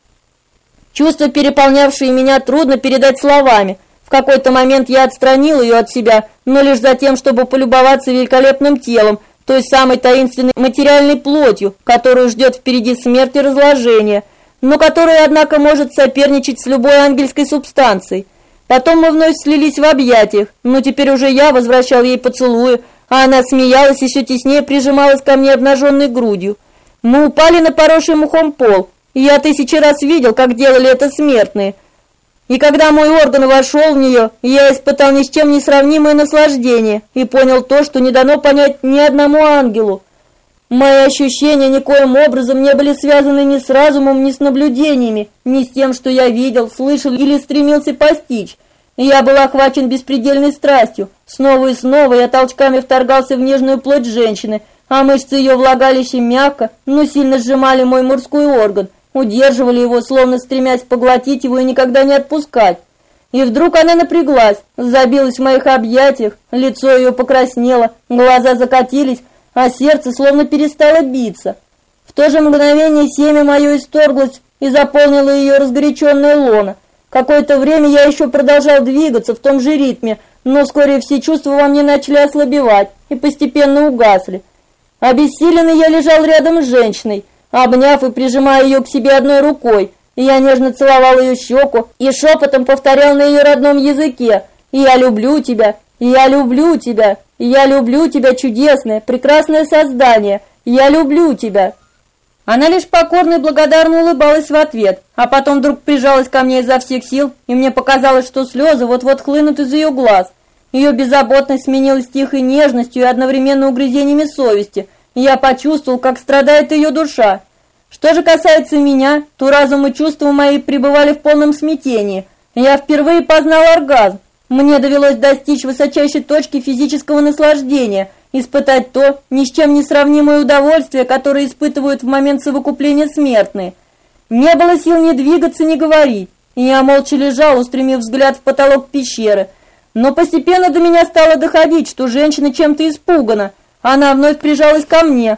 Чувства, переполнявшие меня, трудно передать словами. В какой-то момент я отстранил ее от себя, но лишь за тем, чтобы полюбоваться великолепным телом, той самой таинственной материальной плотью, которую ждет впереди смерть и разложение, но которая, однако, может соперничать с любой ангельской субстанцией. Потом мы вновь слились в объятиях, но теперь уже я возвращал ей поцелуи, а она смеялась и все теснее прижималась ко мне обнаженной грудью. Мы упали на поросший мхом пол, и я 1000 раз видел, как делали это смертные. И когда мой орган вошел в нее, я испытал ни с чем не сравнимое наслаждение и понял то, что не дано понять ни одному ангелу. Мои ощущения никоим образом не были связаны ни с разумом, ни с наблюдениями, ни с тем, что я видел, слышал или стремился постичь. Я был охвачен беспредельной страстью. Снова и снова я толчками вторгался в нежную плоть женщины, а мышцы ее влагалища мягко, но сильно сжимали мой мужской орган, удерживали его, словно стремясь поглотить его и никогда не отпускать. И вдруг она напряглась, забилась в моих объятиях, лицо ее покраснело, глаза закатились, а сердце словно перестало биться. В то же мгновение семя мое исторглось и заполнило ее разгоряченное лоно. Какое-то время я еще продолжал двигаться в том же ритме, но вскоре все чувства во мне начали ослабевать и постепенно угасли. Обессиленный я лежал рядом с женщиной, обняв и прижимая ее к себе одной рукой. Я нежно целовал ее щеку и шепотом повторял на ее родном языке: «Я люблю тебя, я люблю тебя, я люблю тебя, чудесное, прекрасное создание, я люблю тебя». Она лишь покорно и благодарно улыбалась в ответ, а потом вдруг прижалась ко мне изо всех сил, и мне показалось, что слезы вот-вот хлынут из ее глаз. Ее беззаботность сменилась тихой нежностью и одновременно угрызениями совести, и я почувствовал, как страдает ее душа. Что же касается меня, то разум и чувства мои пребывали в полном смятении. Я впервые познал оргазм. Мне довелось достичь высочайшей точки физического наслаждения, испытать то, ни с чем не сравнимое удовольствие, которое испытывают в момент совокупления смертные. Не было сил ни двигаться, ни говорить, и я молча лежал, устремив взгляд в потолок пещеры. Но постепенно до меня стало доходить, что женщина чем-то испугана. Она вновь прижалась ко мне.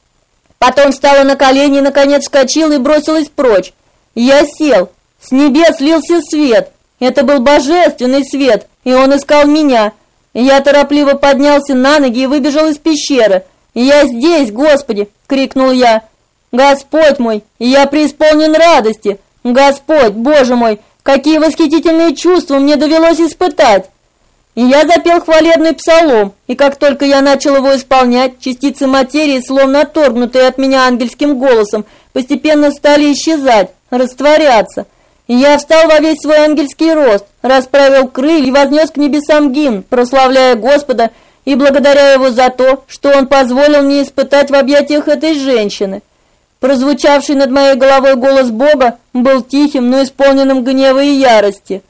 Потом встала на колени и, наконец, вскочила и бросилась прочь. Я сел. С небес лился свет. Это был божественный свет, и он искал меня. Я торопливо поднялся на ноги и выбежал из пещеры. «Я здесь, Господи!» — крикнул я. «Господь мой, я преисполнен радости! Господь, Боже мой, какие восхитительные чувства мне довелось испытать!» И я запел хвалебный псалом, и как только я начал его исполнять, частицы материи, словно отторгнутые от меня ангельским голосом, постепенно стали исчезать, растворяться. И я встал во весь свой ангельский рост, расправил крылья и вознес к небесам гимн, прославляя Господа и благодаря Его за то, что Он позволил мне испытать в объятиях этой женщины. Прозвучавший над моей головой голос Бога был тихим, но исполненным гнева и ярости.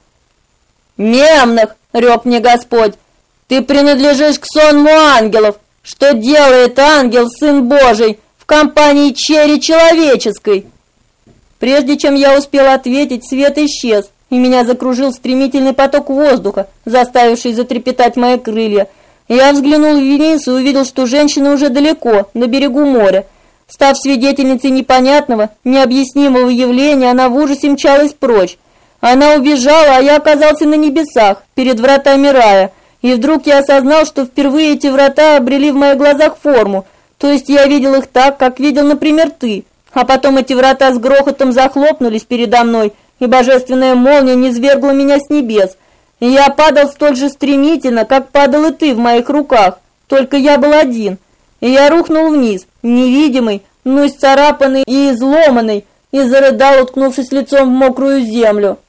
«Мемнах!» — рёк мне Господь. «Ты принадлежишь к сонму ангелов. Что делает ангел, Сын Божий, в компании черри человеческой?» Прежде чем я успел ответить, свет исчез, и меня закружил стремительный поток воздуха, заставивший затрепетать мои крылья. Я взглянул вниз и увидел, что женщина уже далеко, на берегу моря. Став свидетельницей непонятного, необъяснимого явления, она в ужасе мчалась прочь. Она убежала, а я оказался на небесах, перед вратами рая. И вдруг я осознал, что впервые эти врата обрели в моих глазах форму, то есть я видел их так, как видел, например, ты. А потом эти врата с грохотом захлопнулись передо мной, и божественная молния низвергла меня с небес. И я падал столь же стремительно, как падал и ты в моих руках. только я был один. И я рухнул вниз, невидимый, но исцарапанный и изломанный, и зарыдал, уткнувшись лицом в мокрую землю.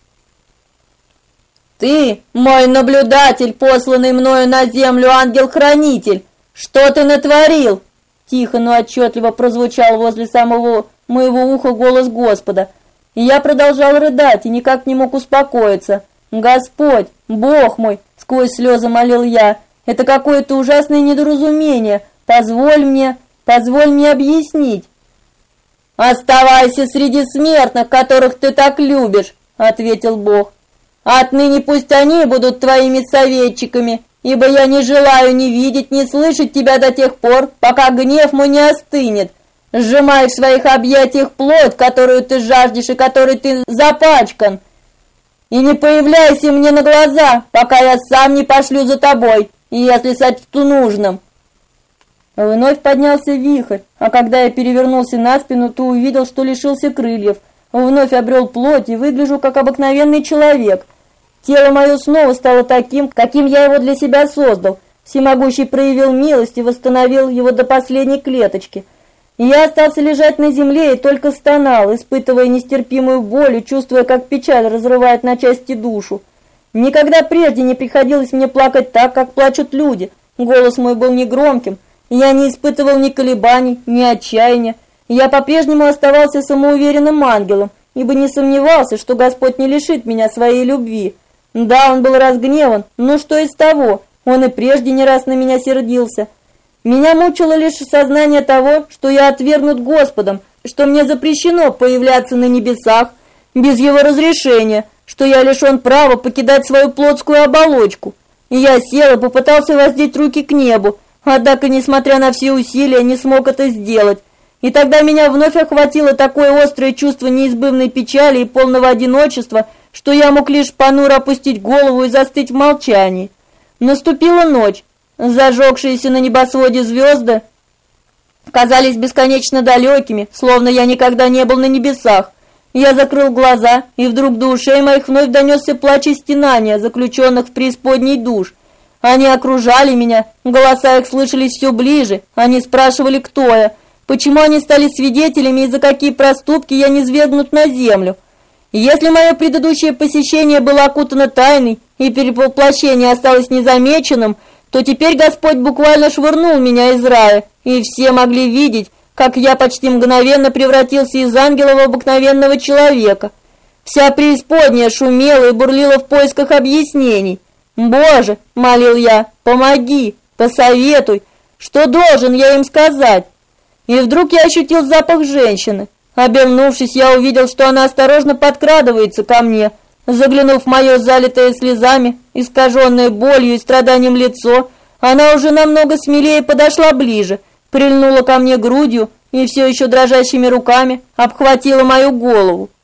«Ты, мой наблюдатель, посланный мною на землю ангел-хранитель, что ты натворил?» Тихо, но отчетливо прозвучал возле самого моего уха голос Господа. И я продолжал рыдать и никак не мог успокоиться. «Господь, Бог мой!» — сквозь слезы молил я. «Это какое-то ужасное недоразумение. Позволь мне объяснить». «Оставайся среди смертных, которых ты так любишь», — ответил Бог. «Отныне пусть они будут твоими советчиками, ибо я не желаю ни видеть, ни слышать тебя до тех пор, пока гнев мой не остынет. Сжимай в своих объятиях плоть, которую ты жаждешь и которой ты запачкан, и не появляйся мне на глаза, пока я сам не пошлю за тобой, если сочту нужным». Вновь поднялся вихрь, а когда я перевернулся на спину, то увидел, что лишился крыльев, вновь обрел плоть и выгляжу как обыкновенный человек. Тело мое снова стало таким, каким я его для себя создал. Всемогущий проявил милость и восстановил его до последней клеточки. И я остался лежать на земле и только стонал, испытывая нестерпимую боль и чувствуя, как печаль разрывает на части душу. Никогда прежде не приходилось мне плакать так, как плачут люди. Голос мой был негромким, и я не испытывал ни колебаний, ни отчаяния. Я по-прежнему оставался самоуверенным ангелом, ибо не сомневался, что Господь не лишит меня своей любви. Да, он был разгневан, но что из того? Он и прежде не раз на меня сердился. Меня мучило лишь сознание того, что я отвергнут Господом, что мне запрещено появляться на небесах без его разрешения, что я лишен права покидать свою плотскую оболочку. И я сел и попытался воздеть руки к небу, однако, несмотря на все усилия, не смог это сделать. И тогда меня вновь охватило такое острое чувство неизбывной печали и полного одиночества, что я мог лишь понуро опустить голову и застыть в молчании. Наступила ночь. Зажегшиеся на небосводе звезды казались бесконечно далекими, словно я никогда не был на небесах. Я закрыл глаза, и вдруг до ушей моих вновь донесся плач и стенания заключенных в преисподней душ. Они окружали меня, голоса их слышались все ближе, они спрашивали, кто я, почему они стали свидетелями и за какие проступки я низвергнут на землю. И если мое предыдущее посещение было окутано тайной и перевоплощение осталось незамеченным, то теперь Господь буквально швырнул меня из рая, и все могли видеть, как я почти мгновенно превратился из ангела в обыкновенного человека. Вся преисподняя шумела и бурлила в поисках объяснений. «Боже!» — молил я, «помоги, посоветуй, что должен я им сказать?» И вдруг я ощутил запах женщины. Обернувшись, я увидел, что она осторожно подкрадывается ко мне. Заглянув в мое залитое слезами, искаженное болью и страданием лицо, она уже намного смелее подошла ближе, прильнула ко мне грудью и все еще дрожащими руками обхватила мою голову.